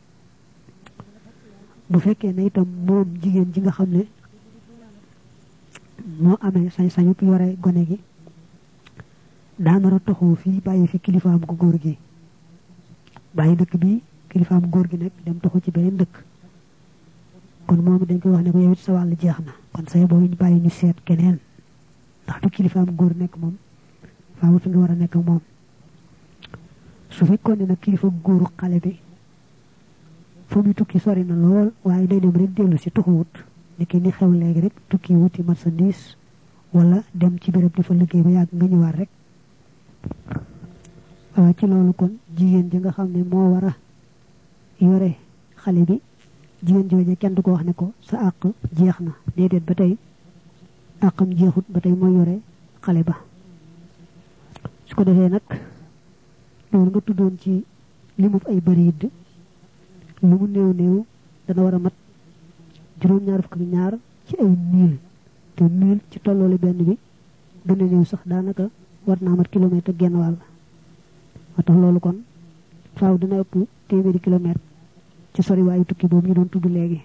bu fekkee ne itam moom jigéen ji nga xam ne moo amee sañ-sañu yore gone gi daa nar a toxoo fii bàyyi fi kilifaam gu góor gi bàyyi dëkk bi kilifaam góor gi nekk dem toxu ci beneen dëkk kon moom dañ koy wax ne ko yow it sa wàll jeex na kon say boo ñu bàyyi ñu seet keneen ndax du kilifaam góor nekk moom faaw fi nga war a nekk moom su fekkoon ne nag kilifa góoru xale bi fu muy tukki sori na lool waaye day dem rek dellu si tuxuwut ni ki ni xew léegi rek tukki wuti marchandise wala dem ci béréb di fa liggéey ba yàgg nga ñëwaat rek ci loolu kon jigéen ji nga xam ne moo war a yore xale bi jigéen jooje kenn du ko wax ne ko sa àq jeex na déedéet ba tey àqam jeexut ba tey mooy yore xale ba su ko defee nag loolu nga tuddoon ci limu ay bariid lu mu néew dana war a mat juróom-ñaar fukk ak ñaar ci ay mil te mil ci tolloole benn bi gën a néew sax daanaka war naa mat kilomètre ak genn wàll moo tax loolu kon faaw dina ëpp téeméeri kilomètre ci soriwaayu tukki boobu ñu doon tudd léegi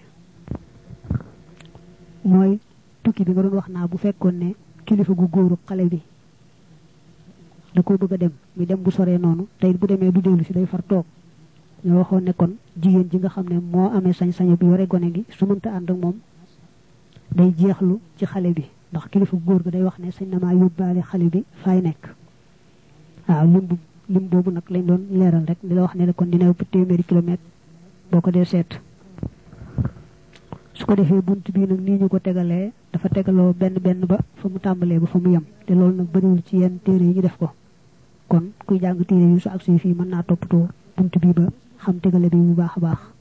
mooy tukki bi nga doon wax naa bu fekkoon ne kilifa gu góoru xale bi da ko bëgg a dem mi dem bu soree noonu tey bu demee du dellu si day far toog ñu waxoon ne kon jigéen ji nga xam ne moo amee sañ-sañu bi yore gone gi su mënta ànd ak moom day jeexlu ci xale bi ndax kilifa góor ga day wax ne sañ na maa yóbbaale xale bi fay nekk waaw lim boobu nag lañ doon leeral rek di la wax ne la kon dina ëpp téeméeri kilomètre boo ko dee seet su ko defee bunt bii nag nii ñu ko tegalee dafa tegaloo benn ba fa mu tàmbalee ba fa mu yem te loolu nag bariwul ci yenn téere yi ñu def ko kon kuy jàng téere yu su ak fi mën naa toppatoo buntu bi ba xam tegale bi bu baax a baax